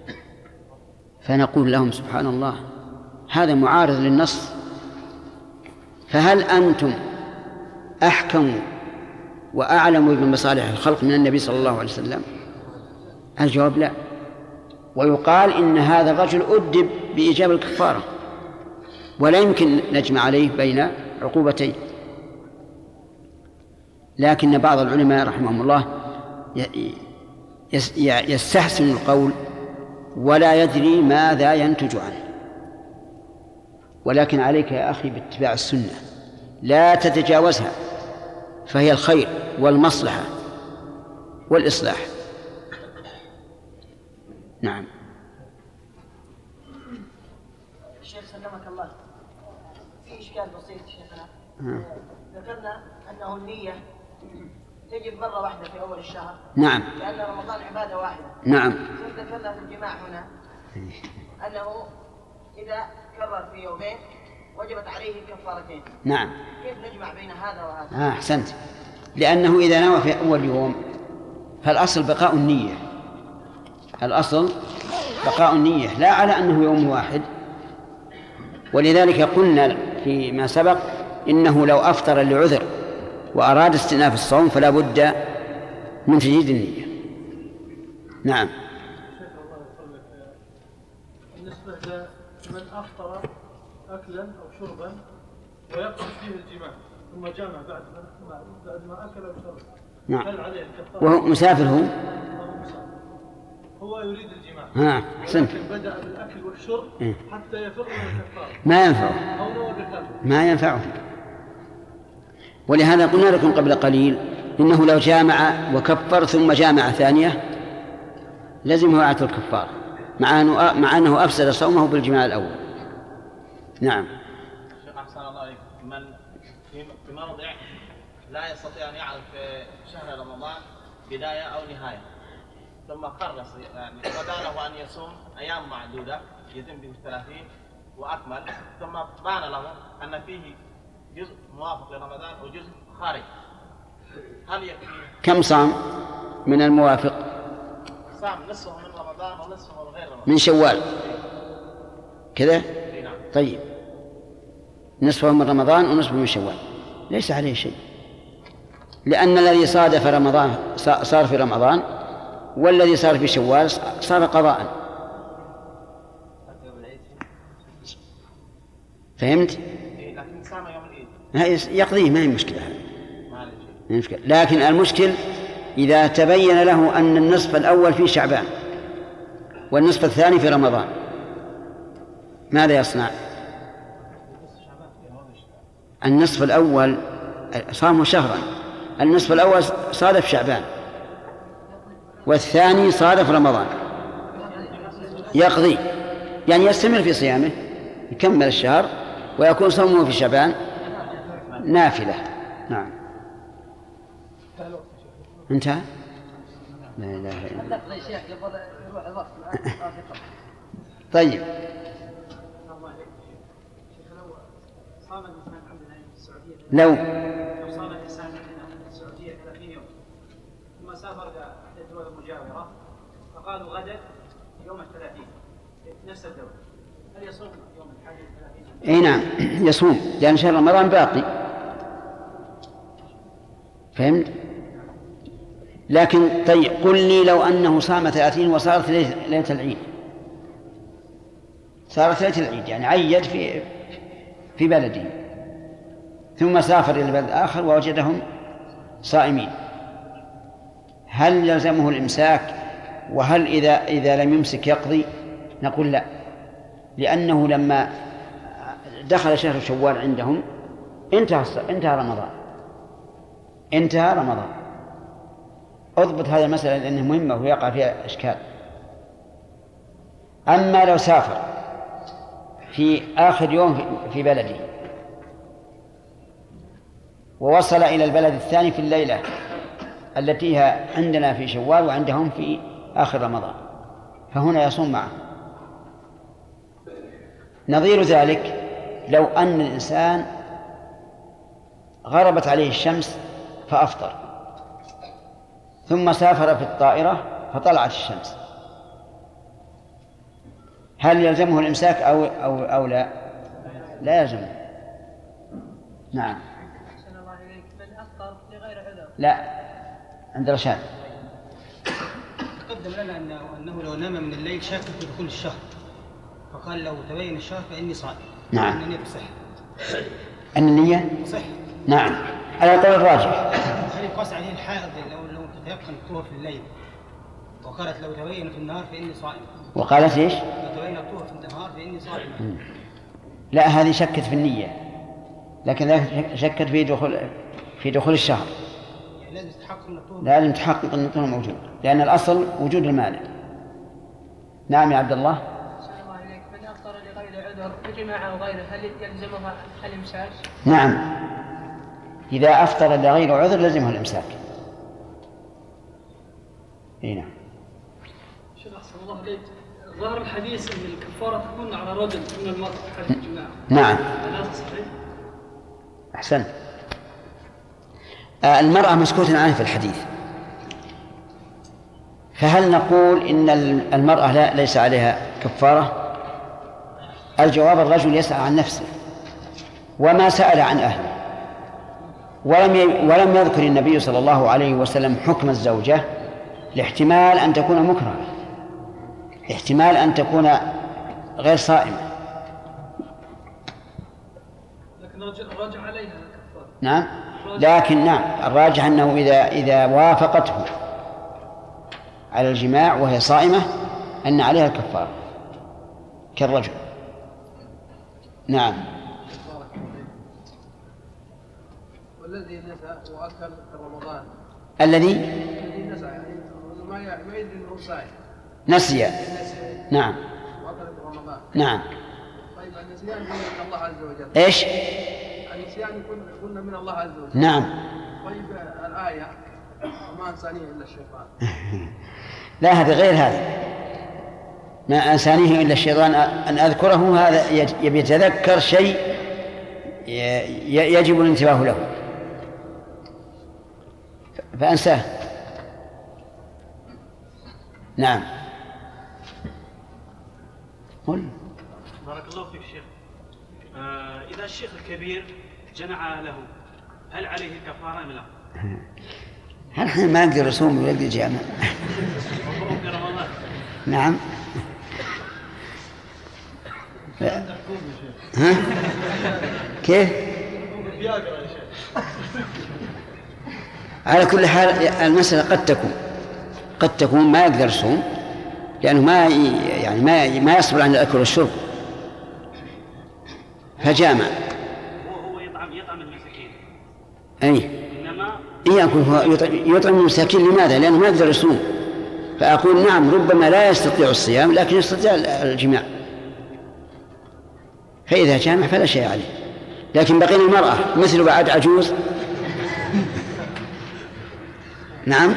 فنقول لهم سبحان الله هذا معارض للنص، فهل أنتم أحكم وأعلم بمصالح الخلق من النبي صلى الله عليه وسلم؟ الجواب لا. ويقال إن هذا الرجل أدب بإيجاب الكفارة ولا يمكن نجمع عليه بين عقوبتين. لكن بعض العلماء رحمهم الله يستحسن القول ولا يدري ماذا ينتج عنه، ولكن عليك يا أخي باتباع السنة، لا تتجاوزها، فهي الخير والمصلحة والإصلاح. نعم. الشيخ سلمك الله، في إشكال بسيط شيخنا. ذكرنا أنه النية تجب مرة واحدة في أول الشهر. نعم. لأن رمضان عبادة واحدة. نعم. ثم ذكرنا في الجماع هنا أنه إذا كرر في يومين وجبت عليه كفارتين. نعم. كيف نجمع بين هذا وهذا؟ أحسنت، لأنه إذا نوى في أول يوم فالأصل بقاء النية، الأصل بقاء النية لا على أنه يوم واحد. ولذلك قلنا فيما سبق إنه لو أفطر لعذر وأراد استئناف الصوم فلا بد من تجديد النية. نعم. بالنسبة لمن أفطر أكلا أو شربا ويقصد فيه الجماع ثم جامع بعد ما أكل أو شرب، نعم. هل عليه الكفارة؟ وهو مسافر، هو يريد الجماع أحسنت، لكن بدأ بالأكل والشرب حتى يفر من الكفارة، ما ينفعه، أو نوى بالكفر ما ينفعه. ولهذا قلنا لكم قبل قليل إنه لو جامع وكفر ثم جامع ثانية لازمه إعادة الكفارة، مع أنه أفسد صومه بالجماع الأول. نعم. شيخ أحسن الله عليك، من في موضع لا يستطيع أن يعرف شهر رمضان بداية أو نهاية، ثم قرر يعني بدا له أن يصوم أيام معدودة يتم به 30 وأكمل، ثم بان له أن فيه جزء موافق لرمضان وجزء خارج، هل يكفي؟ كم صام من الموافق؟ صام نصفه من رمضان ونصفه من غير رمضان، من شوال كذا؟ نعم. طيب، نصفه من رمضان ونصفه من شوال ليس عليه شيء، لأن الذي صادف رمضان صار في رمضان، والذي صار في شوال صار قضاء. فهمت؟ لكن صام يوم العيد يقضيه، ما هي مشكلة، لكن المشكل إذا تبين له أن النصف الأول في شعبان والنصف الثاني في رمضان ماذا يصنع؟ النصف الأول صامه شهرا، النصف الأول صادف شعبان والثاني صادف رمضان، يقضي، يعني يستمر في صيامه يكمل الشهر ويكون صومه في شعبان نافلة. نعم. انتهى؟ لا إله إلا الله. طيب. لو صام الإنسان في السعودية 30 يوم ثم سافر إلى الدول المجاورة فقالوا غدا يوم 30 في نفس الدولة، هل يصوم يوم الحج 30؟ اي نعم يصوم، لأن شهر رمضان باقي. فهمت؟ لكن طيب قل لي لو أنه صام 30 وصارت ليلة العيد، صارت ليلة العيد يعني عيد في بلده ثم سافر إلى بلد آخر ووجدهم صائمين، هل يلزمه الإمساك؟ وهل إذا لم يمسك يقضي؟ نقول لا، لأنه لما دخل شهر شوال عندهم انتهى رمضان. اضبط هذه المسألة لأنها مهمة ويقع فيها إشكال. أما لو سافر في آخر يوم في بلده ووصل إلى البلد الثاني في الليلة التي هي عندنا في شوال وعندهم في آخر رمضان، فهنا يصوم معه. نظير ذلك لو أن الإنسان غربت عليه الشمس فأفطر ثم سافر في الطائرة فطلعت الشمس، هل يلزمه الإمساك أو لا؟ لا يلزمه. نعم. من أفطر لغير عذر؟ لا، عند رشاد. تقدم لنا أنه لو نام من الليل شاك في دخول الشهر فقال لو تبين الشهر فإني صائم. نعم. أن النية صح. أن النية صح. نعم على القول الراجح. هل يقاس عليه الحائض لو تتيقن الطهر في الليل وقالت لو تبين في النهار فإني صائم؟ وقالت إيش؟ لو تبين الطهر في النهار فإني صائم. لا، هذه شكت في النية، لكن شكت في دخول الشهر. لازم تحقق أن الطهر موجود، لأن الأصل وجود المانع. نعم يا عبد الله. من أفطر لغير عذر بجماعة أو غيره هل يلزمها الإمساك؟ نعم، إذا أفطر لغير عذر لزمه الإمساك. نعم. شيخ أحسن الله عليك، ظهر الحديث أن الكفارة تكون على رجل من المرأة حال الجماع. نعم. هذا صحيح؟ أحسن. المرأة مسكوت عنها في الحديث، فهل نقول إن المرأة ليس عليها كفارة؟ الجواب الرجل يسأل عن نفسه وما سأل عن أهله، ولم يذكر النبي صلى الله عليه وسلم حكم الزوجة لاحتمال أن تكون مكرهة، احتمال أن تكون غير صائمة. لكن راجع عليها الكفارة. نعم، لكن نعم الراجح أنه إذا وافقته على الجماع وهي صائمة أن عليها الكفارة كالرجل. نعم. والذي نسى وأكل في رمضان. الذي نسى يعني ما يدري أنه صائم. نسي. نعم. وأكل في رمضان. نعم. طيب النسيان من الله عز وجل. إيش؟ النسيان يكون من الله عز وجل. نعم. طيب الآية وما أنسانيه إلا الشيطان. لا، هذا غير هذا. ما أنسانيه إلا الشيطان أن أذكره، هذا يبي يتذكر شيء يجب الانتباه له فأنساه. نعم. قل. بارك الله فيك شيخ. إذا الشيخ الكبير جمع له هل عليه كفارة أم لا؟ هل احنا ما نقدر نصوم ولا نقدر جامع؟ نعم. ها؟ كيف؟ على كل حال المسألة قد تكون ما يقدر يصوم لأنه ما يصبر عن الأكل والشرب فجامع. هو يطعم المساكين. أي. إنما هو يطعم المساكين. لماذا؟ لأنه ما يقدر يصوم. فأقول نعم ربما لا يستطيع الصيام لكن يستطيع الجماع، فإذا جامع فلا شيء عليه. لكن بقينا المرأة مثل بعد عجوز. نعم.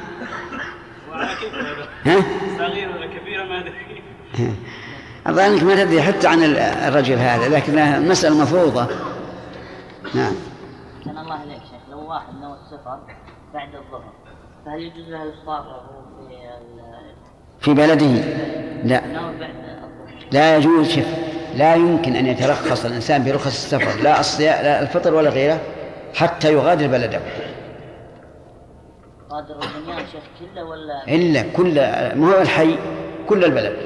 ها؟ صغير ولا كبير ما أدري. أظنك ما تدري حتى عن الرجل هذا، لكنها مسألة مفروضة. نعم. كان الله عليك شيخ، لو واحد نوى السفر بعد الظهر فهل يجوز له الإفطار في بلده؟ لا، لا يجوز. شف، لا يمكن أن يترخص الإنسان برخص السفر لا الفطر ولا غيره حتى يغادر بلده. غادر الدنيا شيخ كله ولا؟ إلا كل، ما هو الحي، كل البلد.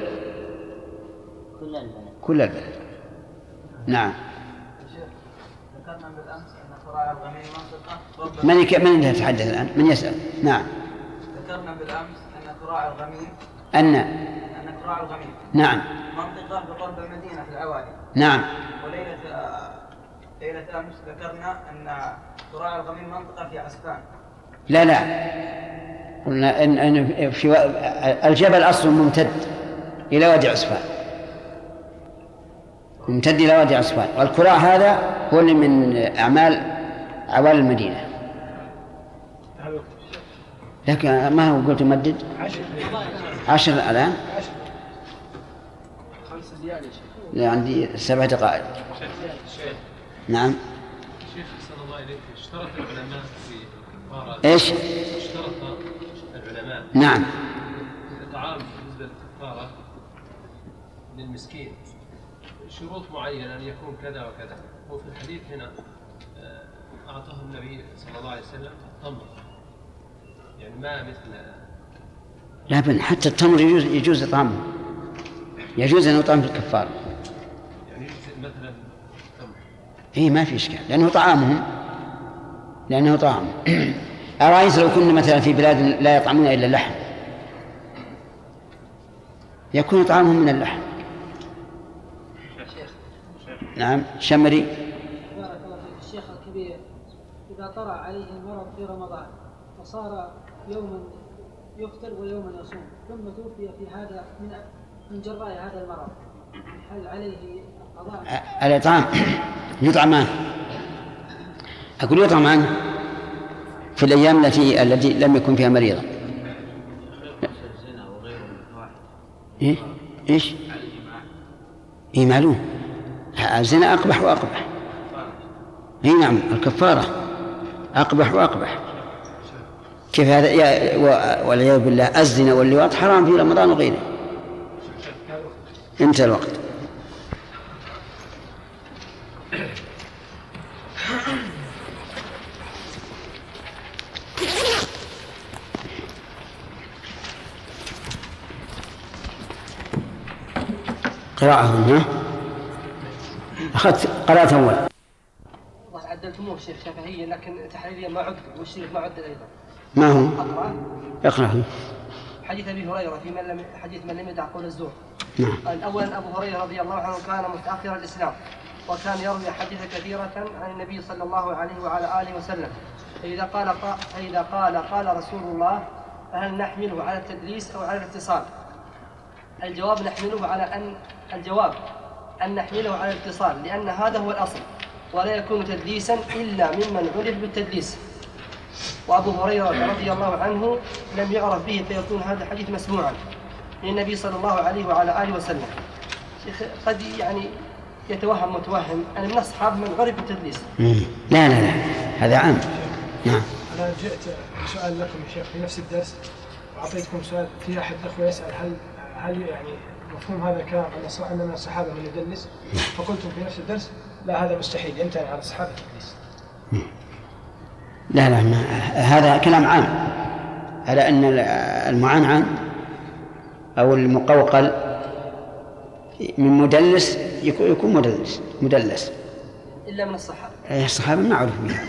كل البلد. نعم. ذكرنا بالأمس أن قراء الغميم منطقة. من يتحدث الآن؟ من يسأل؟ نعم. ذكرنا بالأمس أن قراء الغميم قراء الغميم نعم منطقة بقرب المدينة في العوالي. نعم. ليلة أمس ذكرنا أن قراء الغميم منطقة في عسفان. لا قلنا إن في الجبل أصل ممتد إلى وادي عسفان، ممتد إلى وادي عسفان، والقراء هذا هو اللي من أعمال عوالي المدينة. لكن ما هو قلت مدد 10 الآن. 5 زيادة. لا، عندي 7 دقائق. نعم. شيخ صلى الله عليه اشترط العلماء في الكفارة. ايش؟ اشترط العلماء. نعم. الطعام بالنسبة للكفارة للمسكين شروط معينة أن يكون كذا وكذا، وفي الحديث هنا أعطاه النبي صلى الله عليه وسلم التمر، يعني ما مثل. لا بل حتى التمر يجوز إطعامه، يجوز أن يطعم في الكفارة. يعني مثلا التمر. إيه ما في إشكال لأنه طعامهم. أرأيت لو كنا مثلا في بلاد لا يطعمون إلا اللحم يكون طعامهم من اللحم. نعم. شمري. بارك الله فيك. الشيخ الكبير إذا طرأ عليه المرض في رمضان وصار يوما يفطر ويوما يصوم ثم توفي في هذا من جراء هذا المرض، هل عليه قضاء؟ الإطعام يطعمان. أقول يطعمان في الأيام التي لم يكن فيها مريضا. إيش؟ إيه معلوم، الزنا أقبح وأقبح. إيه نعم، الكفارة أقبح وأقبح. كيف هذا؟ والعياذ بالله الزنا واللواط حرام في رمضان وغيره. انتهى الوقت. قراءة ها؟ أخذت قراءة أول. والله عدلتموه شيخ شفهية لكن تحريريا ما عدل والشريف ما عدل أيضا. ما هو؟ اقرأه. حديث أبي هريرة في حديث من لم يدع قول الزور. نعم. أولا أبو هريرة رضي الله عنه كان متأخر الإسلام وكان يروي حديث كثيرة عن النبي صلى الله عليه وعلى آله وسلم، فإذا قال رسول الله فهل نحمله على التدليس أو على الاتصال؟ الجواب أن نحمله على الاتصال، لأن هذا هو الأصل ولا يكون تدليسا إلا ممن عرف بالتدليس. وأبو هريرة رضي الله عنه لم يعرف به فيكون هذا الحديث مسموعا من النبي صلى الله عليه وعلى آله وسلم. قد يتوهم متوهم أن من أصحاب من عرف بالتدليس. لا هذا عام. نعم. أنا جئت سؤال لكم يا شيخ في نفس الدرس وأعطيتكم سؤال في أحد الأخوة يسأل هل يعني مفهوم هذا الكلام أن من الصحابة من يدلس، فقلتم في نفس الدرس لا هذا مستحيل يمتنع على الصحابة التدليس. لا هذا كلام عام على أن المعنعن أو المقوقل من مدلس يكون مدلس إلا من الصحابة. الصحابة ما عرفوا بها.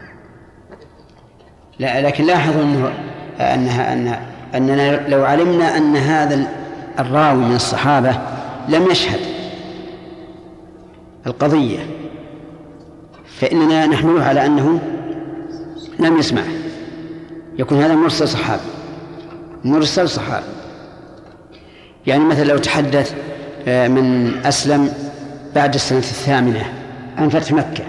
لا لكن لاحظوا أننا لو علمنا أن هذا الراوي من الصحابة لم يشهد القضية فإننا نحمله على أنه لم يسمع، يكون هذا مرسل صحابي. يعني مثلا لو تحدث من أسلم بعد السنة 8 عن فتح مكة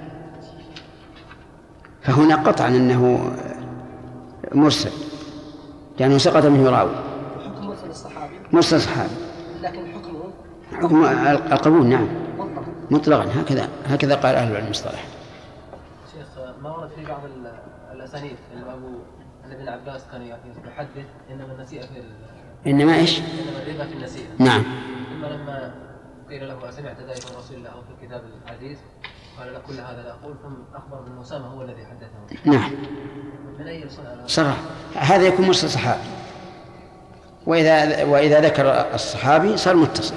فهنا قطعا أنه مرسل لأنه سقط منه راوي. حكم مرسل الصحابي لكن حكم القبول. نعم مطلقا هكذا قال أهل العلم المصطلح. شيخ ما ورد في بعض الأسانيد أن ابن عباس كان يحدث إنما النسيئة إنما إيش؟ إنما الربا في النسيئة. نعم. ثم لما قيل له أسمعت ذلك من رسول الله أو في الكتاب العزيز قال لا كل هذا لا أقول، ثم أخبر بن أسامة هو الذي حدثه. نعم. من أي صراحة هذا يكون مرسل صحابي، وإذا ذكر الصحابي صار متصل.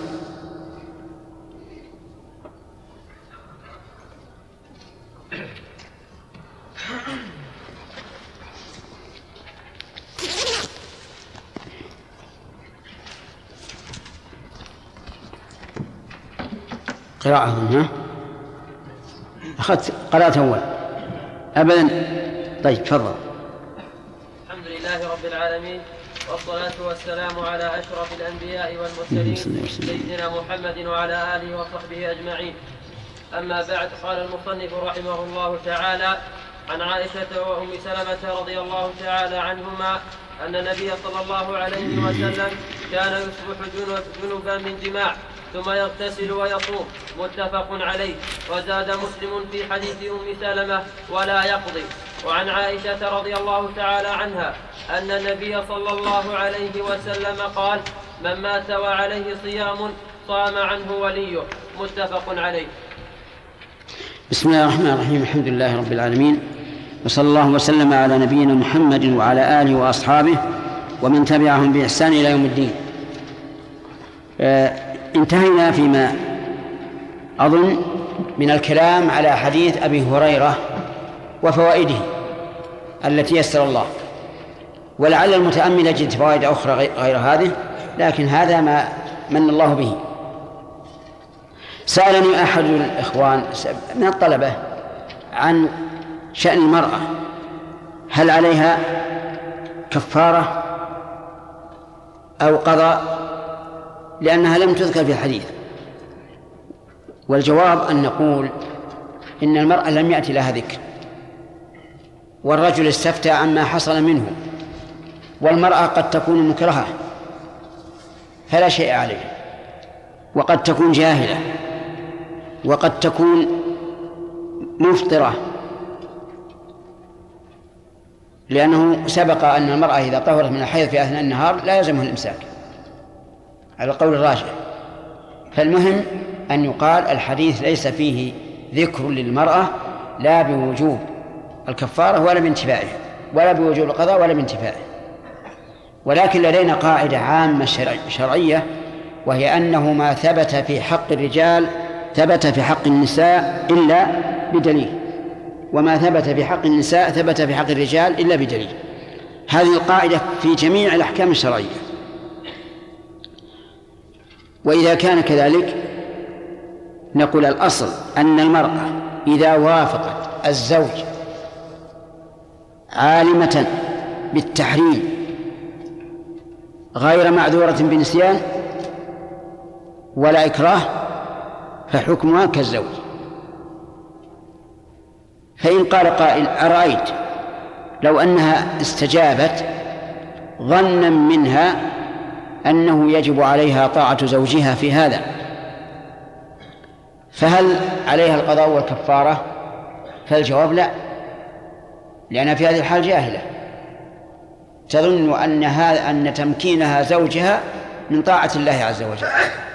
قراءة ها؟ أخذت قراءة أول أبدا. طيب تفضل. الحمد لله رب العالمين والصلاة والسلام على أشرف الأنبياء والمرسلين سيدنا محمد وعلى آله وصحبه أجمعين. أما بعد، قال المصنف رحمه الله تعالى: عن عائشة وأم سلمة رضي الله تعالى عنهما أن النبي صلى الله عليه وسلم كان يصبح جنبا من جماع ثم يغتسل ويصوم، متفق عليه. وزاد مسلم في حديث أم سلمة: ولا يقضي. وعن عائشة رضي الله تعالى عنها أن النبي صلى الله عليه وسلم قال: من مات وعليه صيام صام عنه وليه، متفق عليه. بسم الله الرحمن الرحيم. الحمد لله رب العالمين، وصلى الله وسلم على نبينا محمد وعلى آله وأصحابه ومن تبعهم بإحسان إلى يوم الدين. انتهينا فيما أظن من الكلام على حديث أبي هريرة وفوائده التي يسر الله، ولعل المتأمل يجد فوائد أخرى غير هذه، لكن هذا ما من الله به. سألني أحد الإخوان من الطلبة عن شأن المرأة، هل عليها كفارة أو قضاء، لأنها لم تذكر في الحديث. والجواب أن نقول إن المرأة لم يأتي لها ذكر، والرجل استفتى عما حصل منه، والمرأة قد تكون مكرهة فلا شيء عليها، وقد تكون جاهلة، وقد تكون مفطرة، لأنه سبق أن المرأة إذا طهرت من الحيض في أثناء النهار لا يلزمها الإمساك على القول الراجح. فالمهم أن يقال الحديث ليس فيه ذكر للمرأة لا بوجوب الكفارة ولا بانتفاعه، ولا بوجوب القضاء ولا بانتفاعه. ولكن لدينا قاعدة عامة شرعية، وهي أنه ما ثبت في حق الرجال ثبت في حق النساء إلا بدليل، وما ثبت في حق النساء ثبت في حق الرجال إلا بدليل. هذه القاعدة في جميع الأحكام الشرعية. وإذا كان كذلك نقول الأصل أن المرأة إذا وافقت الزوج عالمة بالتحريم غير معذورة بنسيان ولا إكراه فحكمها كالزوج. فإن قال قائل أرأيت لو أنها استجابت ظنا منها أنه يجب عليها طاعة زوجها في هذا، فهل عليها القضاء والكفارة؟ فالجواب لا، لأنها في هذه الحال جاهلة تظن أن تمكينها زوجها من طاعة الله عز وجل.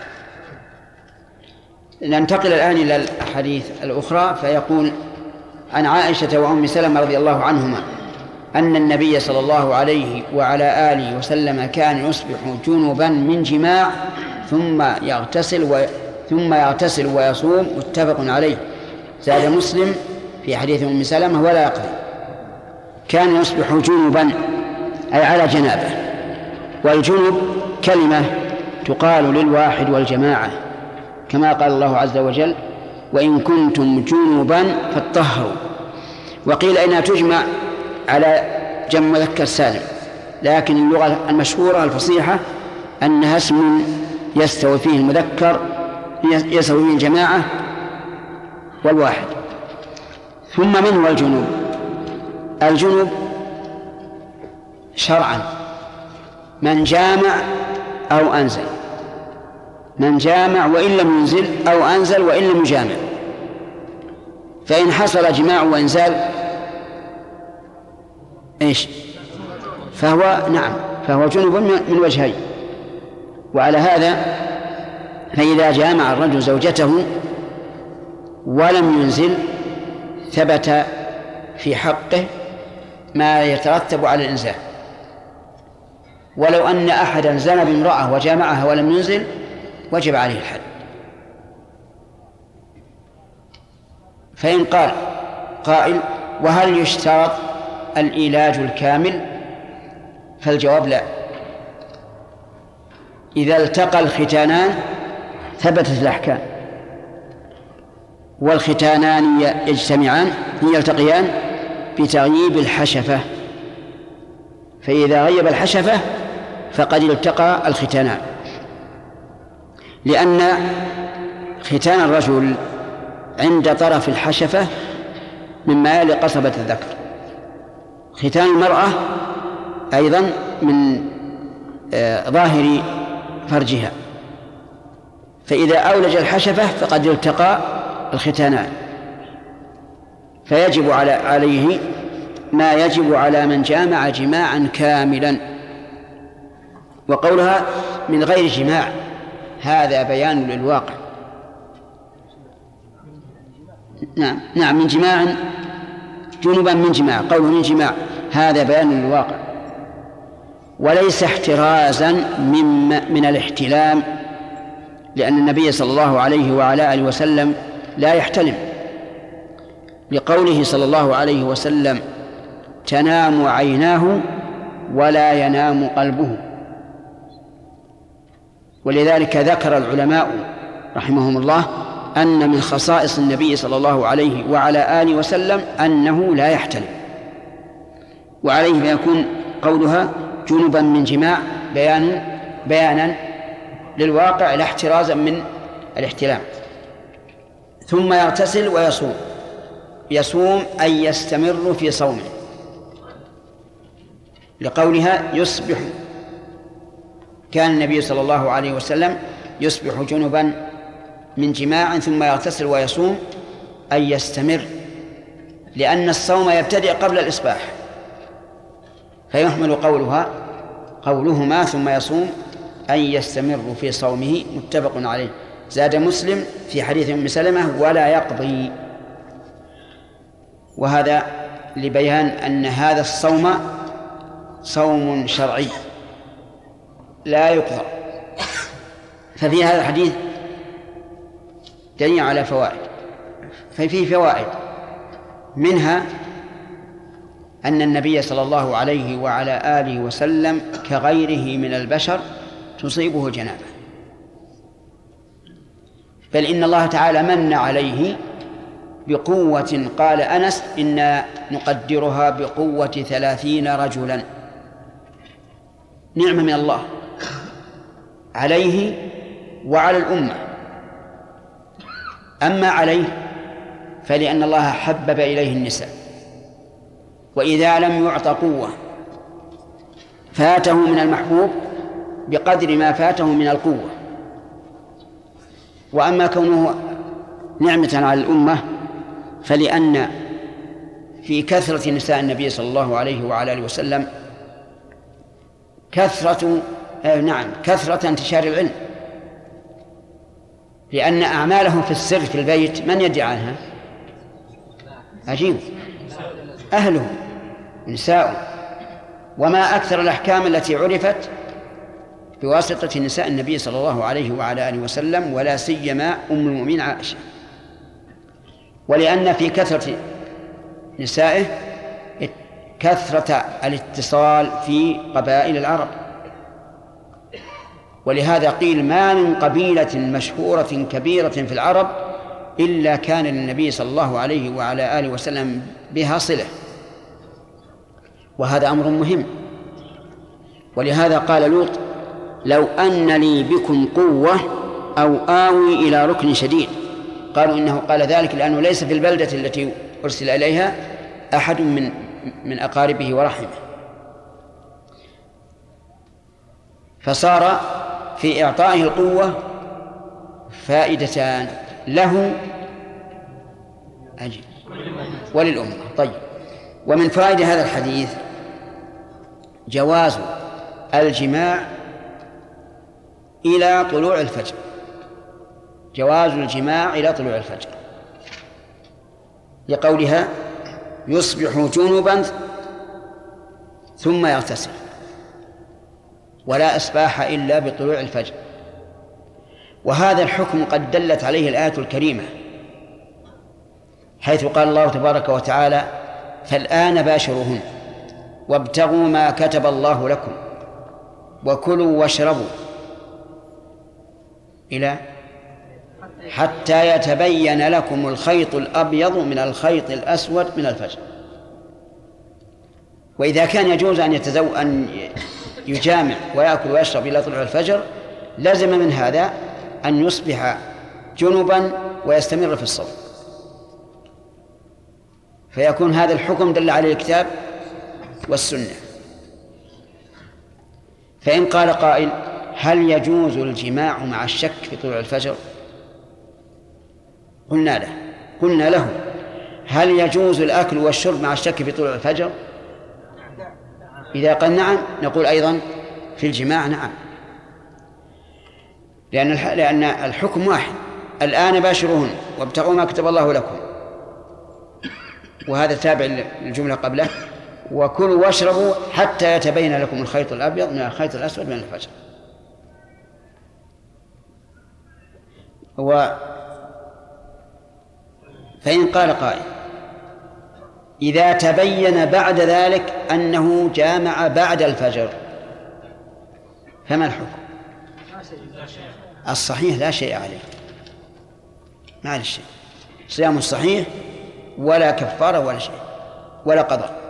ننتقل الآن إلى الحديث الأخرى، فيقول عن عائشة وأم سلمة رضي الله عنهما أن النبي صلى الله عليه وعلى آله وسلم كان يصبح جنبا من جماع ثم يغتسل ويصوم، متفق عليه. زاد مسلم في حديث أم سلمة ولا يقضي. كان يصبح جنبا أي على جنابه، والجنب كلمة تقال للواحد والجماعة، كما قال الله عز وجل وإن كنتم جنبا فاطهروا. وقيل إنها تجمع على جمع مذكر سالم، لكن اللغة المشهورة الفصيحة أنها اسم يستوي فيه المذكر يستوي فيه الجماعة والواحد. ثم من هو الجنوب؟ الجنوب شرعا من جامع أو أنزل، من جامع وإن لم ينزل أو أنزل وإن لم يجامع. فإن حصل جماع وإنزال إيش؟ فهو جنوب من وجهين. وعلى هذا فإذا جامع الرجل زوجته ولم ينزل ثبت في حقه ما يترتب على الإنزال. ولو أن أحدا زنى بامرأة وجامعها ولم ينزل وجب عليه الحد. فإن قال قائل وهل يشترط العلاج الكامل؟ فالجواب لا. إذا التقى الختانان ثبتت الأحكام، والختانان يجتمعان يلتقيان بتغييب الحشفة، فإذا غيب الحشفة فقد التقى الختانان، لأن ختان الرجل عند طرف الحشفة مما يلي قصبة الذكر، ختان المرأة أيضا من ظاهر فرجها، فإذا أولج الحشفة فقد التقى الختانان، فيجب عليه ما يجب على من جامع جماعا كاملا. وقولها من غير جماع هذا بيان للواقع. نعم من جماع، جنبا من جماع، قوله من جماع هذا بيان للواقع، وليس احترازا من الاحتلام، لأن النبي صلى الله عليه وعلى آله وسلم لا يحتلم، لقوله صلى الله عليه وسلم تنام عيناه ولا ينام قلبه. ولذلك ذكر العلماء رحمهم الله أن من خصائص النبي صلى الله عليه وعلى آله وسلم أنه لا يحتلم، وعليه فيكون قولها جنبا من جماع بيانا للواقع لا احترازا من الاحتلام. ثم يغتسل ويصوم. يصوم أي يستمر في صومه، لقولها يصبح، كان النبي صلى الله عليه وسلم يصبح جنبا من جماع ثم يغتسل ويصوم، أي يستمر، لأن الصوم يبتدئ قبل الإصباح، فيحمل قولهما ثم يصوم أي يستمر في صومه. متفق عليه. زاد مسلم في حديث أم سلمة ولا يقضي، وهذا لبيان أن هذا الصوم صوم شرعي لا يقضى. ففي هذا الحديث دليل على فوائد، ففيه فوائد منها أن النبي صلى الله عليه وعلى آله وسلم كغيره من البشر تصيبه جنابة، بل إن الله تعالى من عليه بقوة، قال أنس إنا نقدرها بقوة 30 رجلا، نعمة من الله عليه وعلى الأمة. أما عليه فلأن الله حبب إليه النساء، وإذا لم يعط قوة فاته من المحبوب بقدر ما فاته من القوة. وأما كونه نعمة على الأمة فلأن في كثرة نساء النبي صلى الله عليه وعلى آله وسلم كثرة انتشار العلم، لأن أعمالهم في السر في البيت من يدعي عنها؟ عجيب، أهله نساء. وما أكثر الأحكام التي عرفت بواسطة نساء النبي صلى الله عليه وعلى آله وسلم، ولا سيما أم المؤمنين عائشة. ولأن في كثرة نسائه كثرة الاتصال في قبائل العرب، ولهذا قيل ما من قبيلة مشهورة كبيرة في العرب إلا كان للنبي صلى الله عليه وعلى آله وسلم بها صلة، وهذا أمر مهم. ولهذا قال لوط لو أن لي بكم قوة أو آوي إلى ركن شديد. قالوا إنه قال ذلك لأنه ليس في البلدة التي أرسل إليها أحد من أقاربه ورحمه، فصار في إعطائه القوة فائدتان له وللأمة. طيب، ومن فائدة هذا الحديث جواز الجماع إلى طلوع الفجر، جواز الجماع إلى طلوع الفجر، لقولها يصبح جنبا ثم يغتسل، ولا إصباح إلا بطلوع الفجر. وهذا الحكم قد دلت عليه الآية الكريمة، حيث قال الله تبارك وتعالى فالآن باشروهن وابتغوا ما كتب الله لكم وكلوا واشربوا إلى حتى يتبين لكم الخيط الأبيض من الخيط الأسود من الفجر. وإذا كان يجوز أن يجامع ويأكل ويشرب إلى طلوع الفجر، لازم من هذا أن يصبح جنبا ويستمر في الصوم، فيكون هذا الحكم دل عليه الكتاب والسنة. فإن قال قائل هل يجوز الجماع مع الشك في طلوع الفجر؟ قلنا له هل يجوز الأكل والشرب مع الشك في طلوع الفجر؟ إذا قال نعم نقول أيضا في الجماع نعم، لأن الحكم واحد، الآن باشروهن وابتغوا ما كتب الله لكم، وهذا تابع للجملة قبله، وكلوا واشربوا حتى يتبين لكم الخيط الأبيض من الخيط الأسود من الفجر. فإن قال قائل إذا تبين بعد ذلك أنه جامع بعد الفجر فما الحكم؟ الصحيح لا شيء عليه، ما عليه شيء، صيام صحيح ولا كفارة ولا شيء ولا قضاء.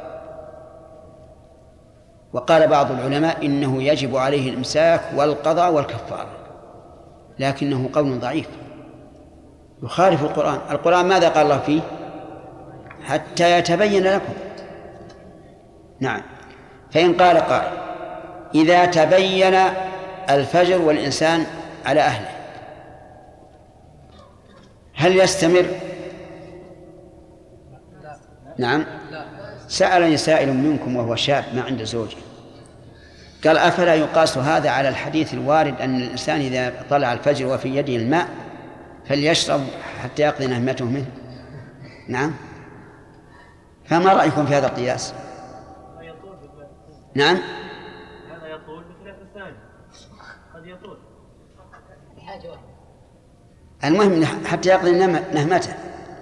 وقال بعض العلماء إنه يجب عليه الإمساك والقضاء والكفارة، لكنه قول ضعيف يخالف القرآن. القرآن ماذا قال الله فيه؟ حتى يتبين لكم. نعم. فإن قال قائل إذا تبين الفجر والإنسان على أهله هل يستمر؟ نعم. سألني سائل منكم وهو شاب ما عنده زوجة، قال أفلا يقاس هذا على الحديث الوارد أن الإنسان إذا طلع الفجر وفي يده الماء فليشرب حتى يقضي نهمته منه؟ نعم. فما رأيكم في هذا القياس؟ نعم. هذا يطول بخلاف الثاني، قد يطول. المهم حتى يقضي نهمته.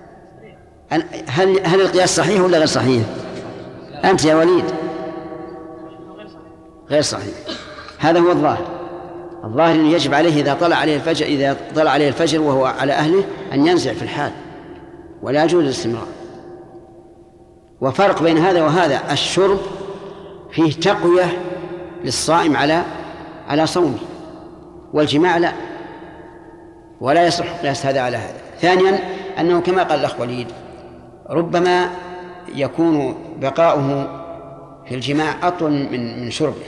هل القياس صحيح ولا غير صحيح؟ أنت يا وليد. غير صحيح. هذا هو الظاهر. الظاهر أنه يجب عليه إذا طلع عليه الفجر وهو على أهله أن ينزع في الحال ولا يجوز الاستمرار. وفرق بين هذا وهذا، الشرب فيه تقوية للصائم على صومه، والجماع لا، ولا يصح قياس هذا على هذا. ثانيا أنه كما قال الأخ وليد ربما يكون بقاؤه في الجماع أطول من شربه.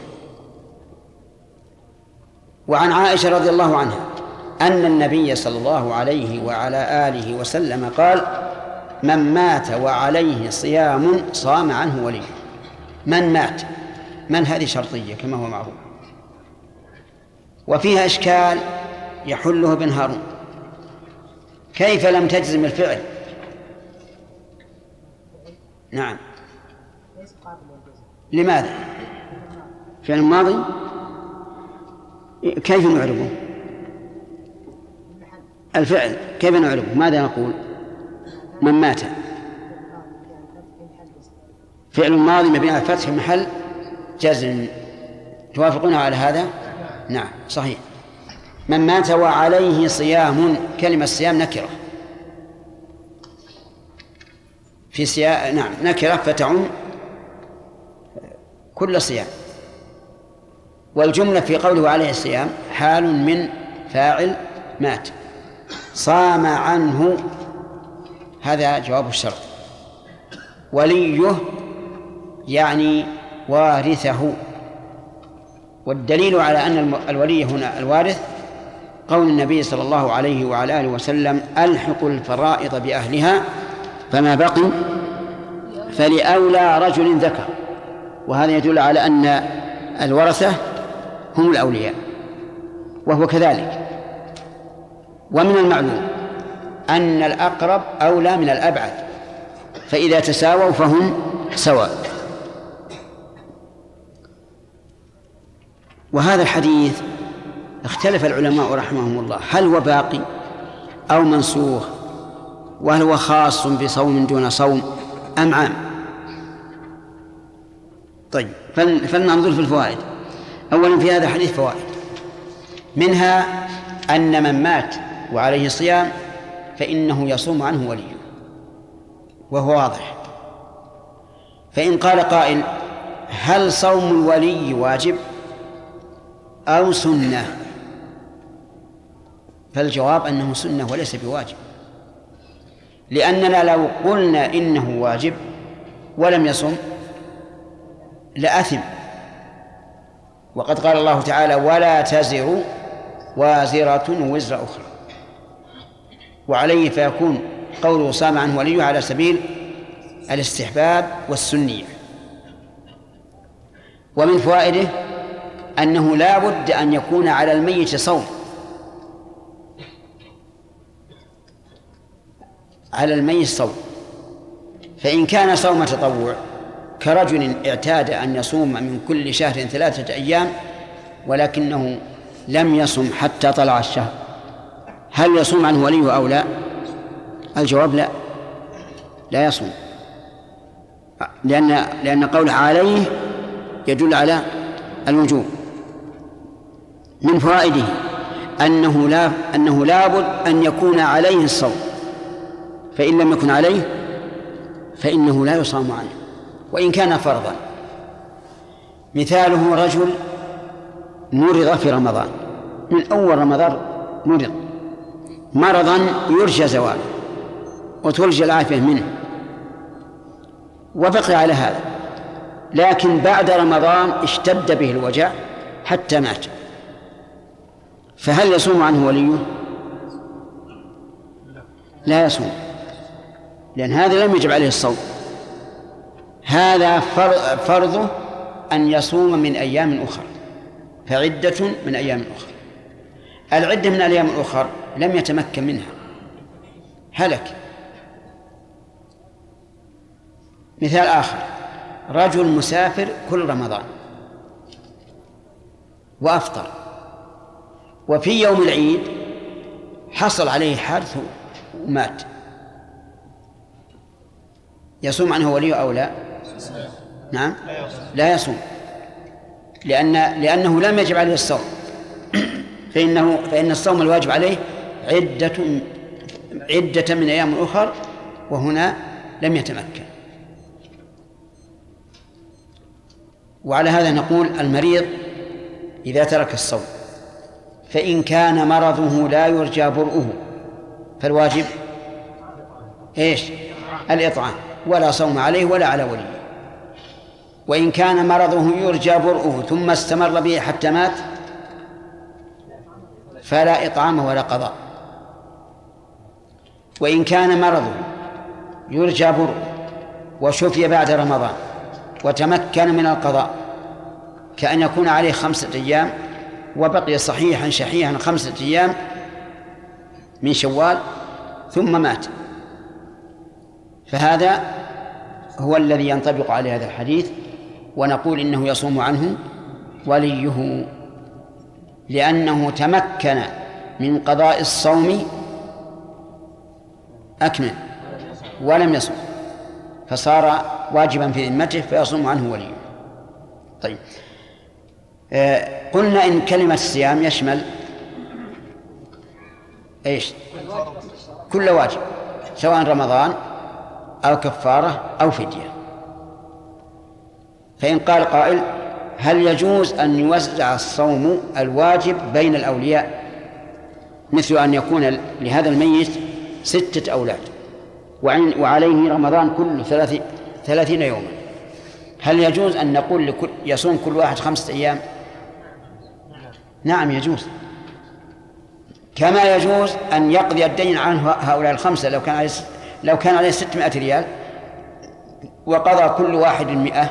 وعن عائشة رضي الله عنها أن النبي صلى الله عليه وعلى آله وسلم قال من مات وعليه صيام صام عنه وليه. من مات، من هذه شرطية كما هو معروف، وفيها إشكال يحله ابن هارون. كيف لم تجزم الفعل؟ نعم. لماذا؟ فعل ماضي كيف نعربه؟ الفعل كيف نعربه؟ ماذا نقول؟ من مات فعل ماضي مبني على الفتح في محل جزم. توافقون على هذا؟ نعم صحيح. من مات وعليه صيام، كلمة صيام نكرة في سياق، نعم نكرة فتعم كل صيام. والجملة في قوله عليه الصيام حال من فاعل مات. صام عنه هذا جواب الشرط. وليه يعني وارثه. والدليل على أن الولي هنا الوارث قول النبي صلى الله عليه وعلى آله وسلم ألحقوا الفرائض بأهلها فما بقي فلأولى رجل ذكر. وهذا يدل على أن الورثة هم الأولياء، وهو كذلك. ومن المعلوم أن الأقرب أولى من الأبعد، فإذا تساووا فهم سواء. وهذا الحديث اختلف العلماء رحمهم الله هل هو باقي أو منسوخ، وهل هو خاص بصوم دون صوم أم عام. طيب فلننظر في الفوائد. أولا في هذا الحديث فوائد، منها أن من مات وعليه صيام فإنه يصوم عنه وليه، وهو واضح. فإن قال قائل هل صوم الولي واجب أو سنة؟ فالجواب أنه سنة وليس بواجب، لأننا لو قلنا إنه واجب ولم يصم لأثم. وقد قال الله تعالى ولا تزر وازرة وزر أخرى، وعليه فيكون قوله صام عنه وليه على سبيل الاستحباب والسنية. ومن فوائده أنه لا بد أن يكون على الميت صوم، على الميت صوم. فإن كان صوم تطوع كرجل اعتاد أن يصوم من كل شهر 3 أيام ولكنه لم يصم حتى طلع الشهر، هل يصوم عنه وليه أو لا؟ الجواب لا يصوم، لأن قوله عليه يدل على الوجوب. من فوائده أنه لا بد أن يكون عليه الصوم، فإن لم يكن عليه فإنه لا يصام عنه وإن كان فرضا. مثاله رجل مرض في رمضان، من أول رمضان مرض مرضا يرجى زواله وترجى العافية منه وبقي على هذا، لكن بعد رمضان اشتد به الوجع حتى مات، فهل يصوم عنه وليه؟ لا يصوم، لأن هذا لم يجب عليه الصوم. هذا فرضه أن يصوم من أيام أخرى، فعدة من أيام أخرى. العدة من الأيام الأخرى لم يتمكن منها، هلك. مثال آخر، رجل مسافر كل رمضان وأفطر، وفي يوم العيد حصل عليه حادث ومات، يصوم عنه وليه أو لا؟ نعم لا يصوم، لأنه لم يجب عليه الصوم، فإن الصوم الواجب عليه عدة من أيام أخر، وهنا لم يتمكن. وعلى هذا نقول المريض إذا ترك الصوم فإن كان مرضه لا يرجى برؤه فالواجب إيش؟ الإطعام، ولا صوم عليه ولا على وليه. وإن كان مرضه يرجى برؤه ثم استمر به حتى مات فلا إطعام ولا قضاء. وإن كان مرضه يرجى برؤه وشفي بعد رمضان وتمكن من القضاء، كأن يكون عليه 5 أيام وبقي صحيحا شحيحا 5 أيام من شوال ثم مات، فهذا هو الذي ينطبق عليه هذا الحديث، ونقول إنه يصوم عنه وليه، لأنه تمكن من قضاء الصوم أكمل ولم يصوم، فصار واجبا في ذمته فيصوم عنه وليه. طيب، قلنا إن كلمة الصيام يشمل إيش؟ كل واجب، سواء رمضان أو كفارة أو فدية. فإن قال قائل هل يجوز أن يوزع الصوم الواجب بين الأولياء، مثل أن يكون لهذا الميت 6 أولاد وعليه رمضان كله 30 يوما، هل يجوز أن نقول يصوم كل واحد 5 أيام؟ نعم يجوز، كما يجوز أن يقضي الدين عن هؤلاء 5 لو كان عليه 600 ريال وقضى كل واحد 100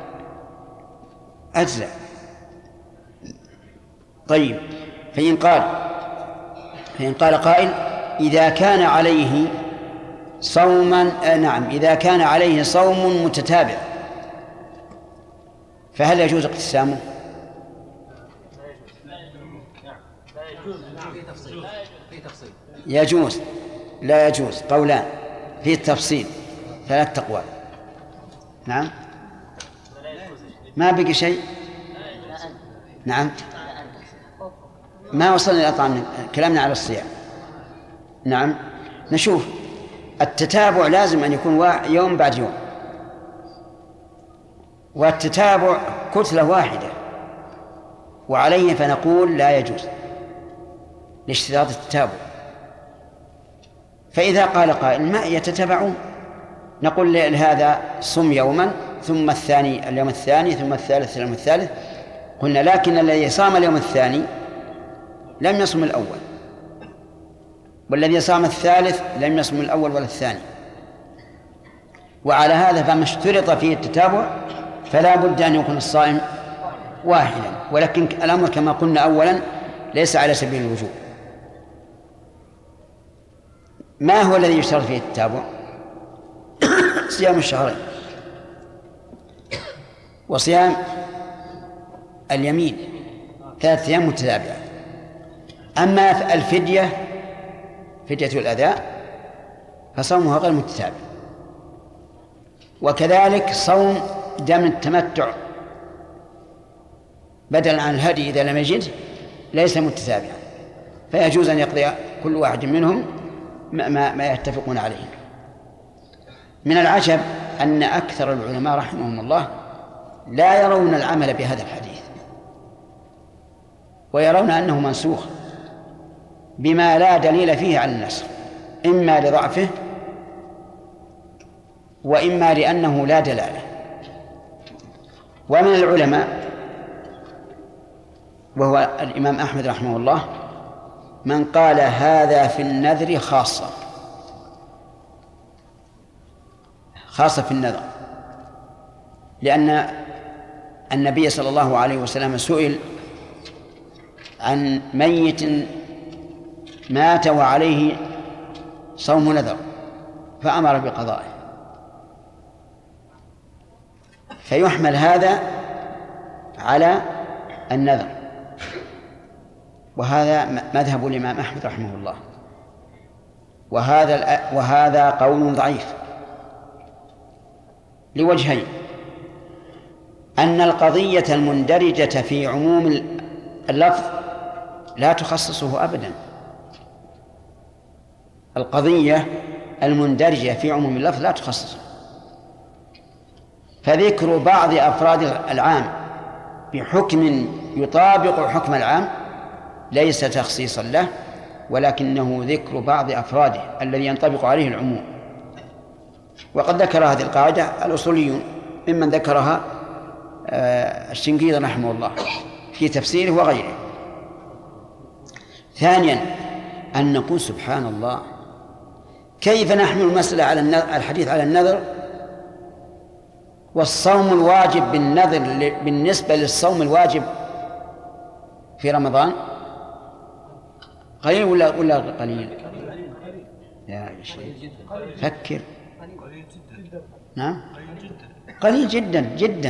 أجزاء. طيب، فإن قال قائل إذا كان عليه إذا كان عليه صوم متتابع فهل يجوز اقتسامه؟ يجوز، لا يجوز، قولان في التفصيل 3 أقوال. نعم، ما بقي شيء. نعم، ما وصلنا إلى طعام، كلامنا على الصيام. نعم، نشوف التتابع لازم أن يكون يوم بعد يوم، والتتابع كتلة واحدة، وعليه فنقول لا يجوز لاشتراط التتابع. فإذا قال قائل ما يتتابعون، نقول لهذا صم يوما ثم الثاني اليوم الثاني ثم الثالث اليوم الثالث. قلنا لكن الذي صام اليوم الثاني لم يصم الأول، والذي صام الثالث لم يصم الأول ولا الثاني، وعلى هذا فما اشترط فيه التتابع فلا بد أن يكون الصائم واحدا، ولكن الأمر كما قلنا أولا ليس على سبيل الوجوب. ما هو الذي يشترط فيه التتابع؟ صيام الشهرين وصيام اليمين 3 أيام متتابعة. أما الفدية، فدية الأداء، فصومها غير متتابع. وكذلك صوم دم التمتع بدلا عن الهدي إذا لم يجد ليس متتابعا، فيجوز أن يقضي كل واحد منهم ما يتفقون عليه. من العجب أن أكثر العلماء رحمهم الله لا يرون العمل بهذا الحديث، ويرون أنه منسوخ بما لا دليل فيه على النسخ، إما لضعفه وإما لأنه لا دلالة. ومن العلماء وهو الإمام أحمد رحمه الله من قال هذا في النذر خاصة في النذر، لأن النبي صلى الله عليه وسلم سئل عن ميت مات وعليه صوم نذر فأمر بقضائه، فيحمل هذا على النذر، وهذا مذهب الإمام أحمد رحمه الله، وهذا قول ضعيف لوجهين: أن القضية المندرجة في عموم اللفظ لا تخصصه أبدا. القضية المندرجة في عموم اللفظ لا تخصصه، فذكر بعض أفراد العام بحكم يطابق حكم العام ليس تخصيصا له، ولكنه ذكر بعض أفراده الذي ينطبق عليه العموم. وقد ذكر هذه القاعدة الأصوليون ممن ذكرها الشنقيطي رحمه الله في تفسيره وغيره. ثانيا أن نقول سبحان الله، كيف نحمل المسألة على الحديث على النذر والصوم الواجب بالنذر بالنسبة للصوم الواجب في رمضان قليل ولا قليل؟ يا شيخ فكر. نعم قليل جدا جدا.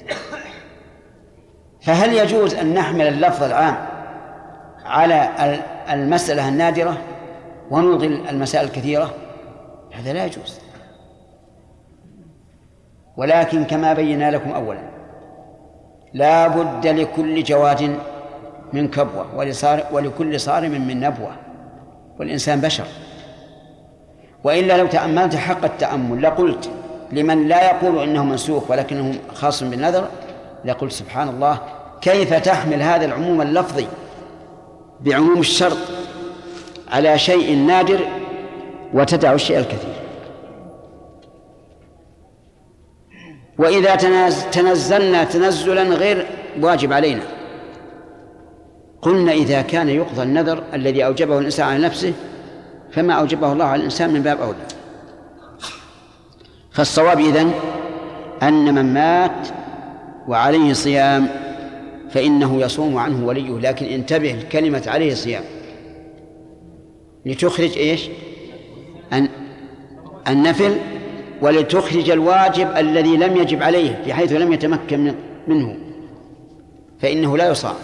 فهل يجوز أن نحمل اللفظ العام على المسألة النادرة ونلغي المسائل الكثيرة؟ هذا لا يجوز. ولكن كما بينا لكم أولا لا بد لكل جواد من كبوة ولكل صارم من نبوة، والإنسان بشر. وإلا لو تأملت حق التأمل لقلت لمن لا يقول إنه منسوخ ولكنه خاص بالنذر، لقلت سبحان الله كيف تحمل هذا العموم اللفظي بعموم الشرط على شيء نادر وتدع الشيء الكثير. وإذا تنزلنا تنزلا غير واجب علينا قلنا إذا كان يقضى النذر الذي أوجبه الإنسان على نفسه فما أوجبه الله على الإنسان من باب أولى. فالصواب إذن أن من مات وعليه صيام فإنه يصوم عنه وليه، لكن انتبه كلمة عليه صيام لتخرج إيش؟ النفل، ولتخرج الواجب الذي لم يجب عليه بحيث لم يتمكن منه فإنه لا يصام.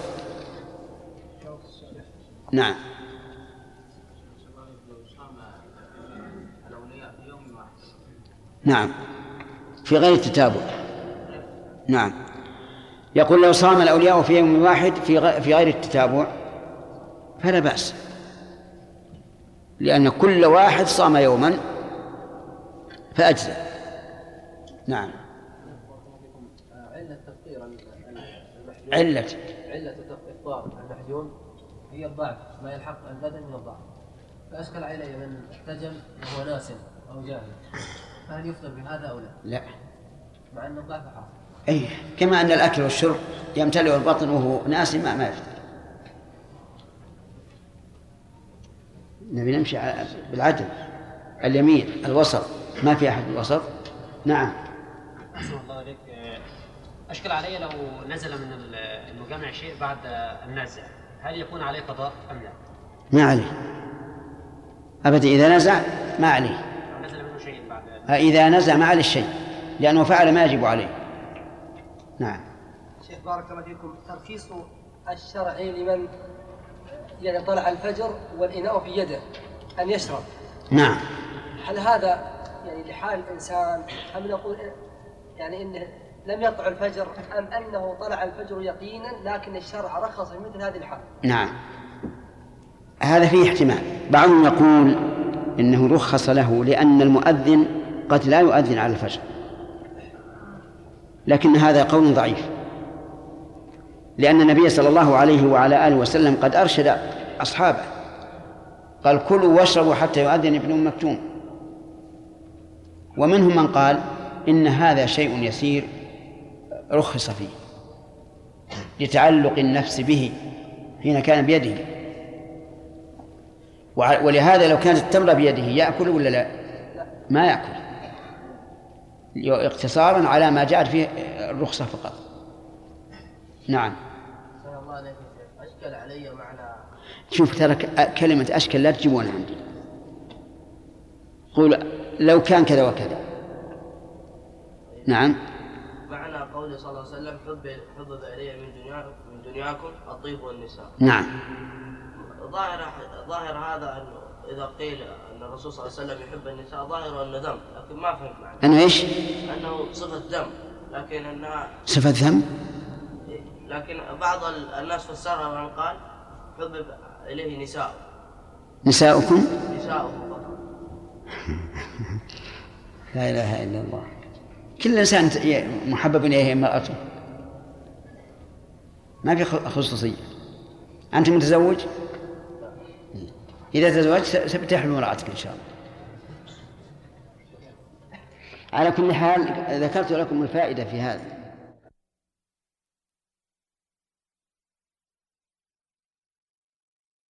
نعم. نعم في غير التتابع. نعم يقول لو صام الأولياء في يوم واحد في غير التتابع فلا بأس، لأن كل واحد صام يوما فأجزى. نعم. علة إفطار المحجون هي الضعف، ما يلحق البدن من الضعف. فأشكل علي من احتجم وهو ناس أو جاهل، فهل يفطر بهذا أو لا؟ لا، مع أن الضعف حاصل. أي كما أن الأكل والشرب يمتلئ البطن وهو ناس ما يفطر. نبي نمشي بالعدل، اليمين، الوسط، ما في أحد الوسط. نعم. أحسن الله عليك. أشكل علي لو نزل من المجامع شيء بعد النزع، هل يكون عليه قضاء أم لا؟ ما عليه أبدا، إذا نزع ما عليه. نزل منه شيء بعد إذا نزع ما عليه الشيء لأنه فعل ما يجب عليه. نعم. شيخ بارك الله فيكم، ترخيص الشرعي لمن يعني طلع الفجر والإناء في يده أن يشرب. نعم. هل هذا يعني لحال الإنسان أم نقول يعني إنه لم يطلع الفجر أم أنه طلع الفجر يقينا لكن الشرع رخص في مثل هذه الحال؟ نعم هذا فيه احتمال. بعضهم يقول إنه رخص له لأن المؤذن قد لا يؤذن على الفجر، لكن هذا قول ضعيف، لأن النبي صلى الله عليه وعلى آله وسلم قد أرشد أصحابه، قال كلوا واشربوا حتى يؤذن ابن أم مكتوم. ومنهم من قال إن هذا شيء يسير رخص فيه لتعلق النفس به حين كان بيده، ولهذا لو كانت التمرة بيده يأكل ولا لا؟ ما يأكل، اقتصارا على ما جاءت فيه الرخصة فقط. نعم. أشكل علي معنى. شوف ترى كلمة أشكل لا تجيبونها عندي، قول لو كان كذا وكذا. نعم. معنى قوله صلى الله عليه وسلم حبب إلي من دنياكم الطيب والنساء. نعم. ظاهر هذا أنه إذا قيل أن الرسول صلى الله عليه وسلم يحب النساء ظاهر أنه ذم، لكن ما فهمت معنى. أنه إيش؟ أنه صفة ذم، لكن أنها صفة ذم. لكن بعض الناس فسرها وأن قال حبب إليه نساء. نساؤكم؟ نساؤكم فقط. لا إله إلا الله. كل إنسان محبب إليه امرأته، ما في خصوصية. أنت متزوج؟ إذا تزوجت ستحرم امرأتك إن شاء الله. على كل حال ذكرت لكم الفائدة في هذا.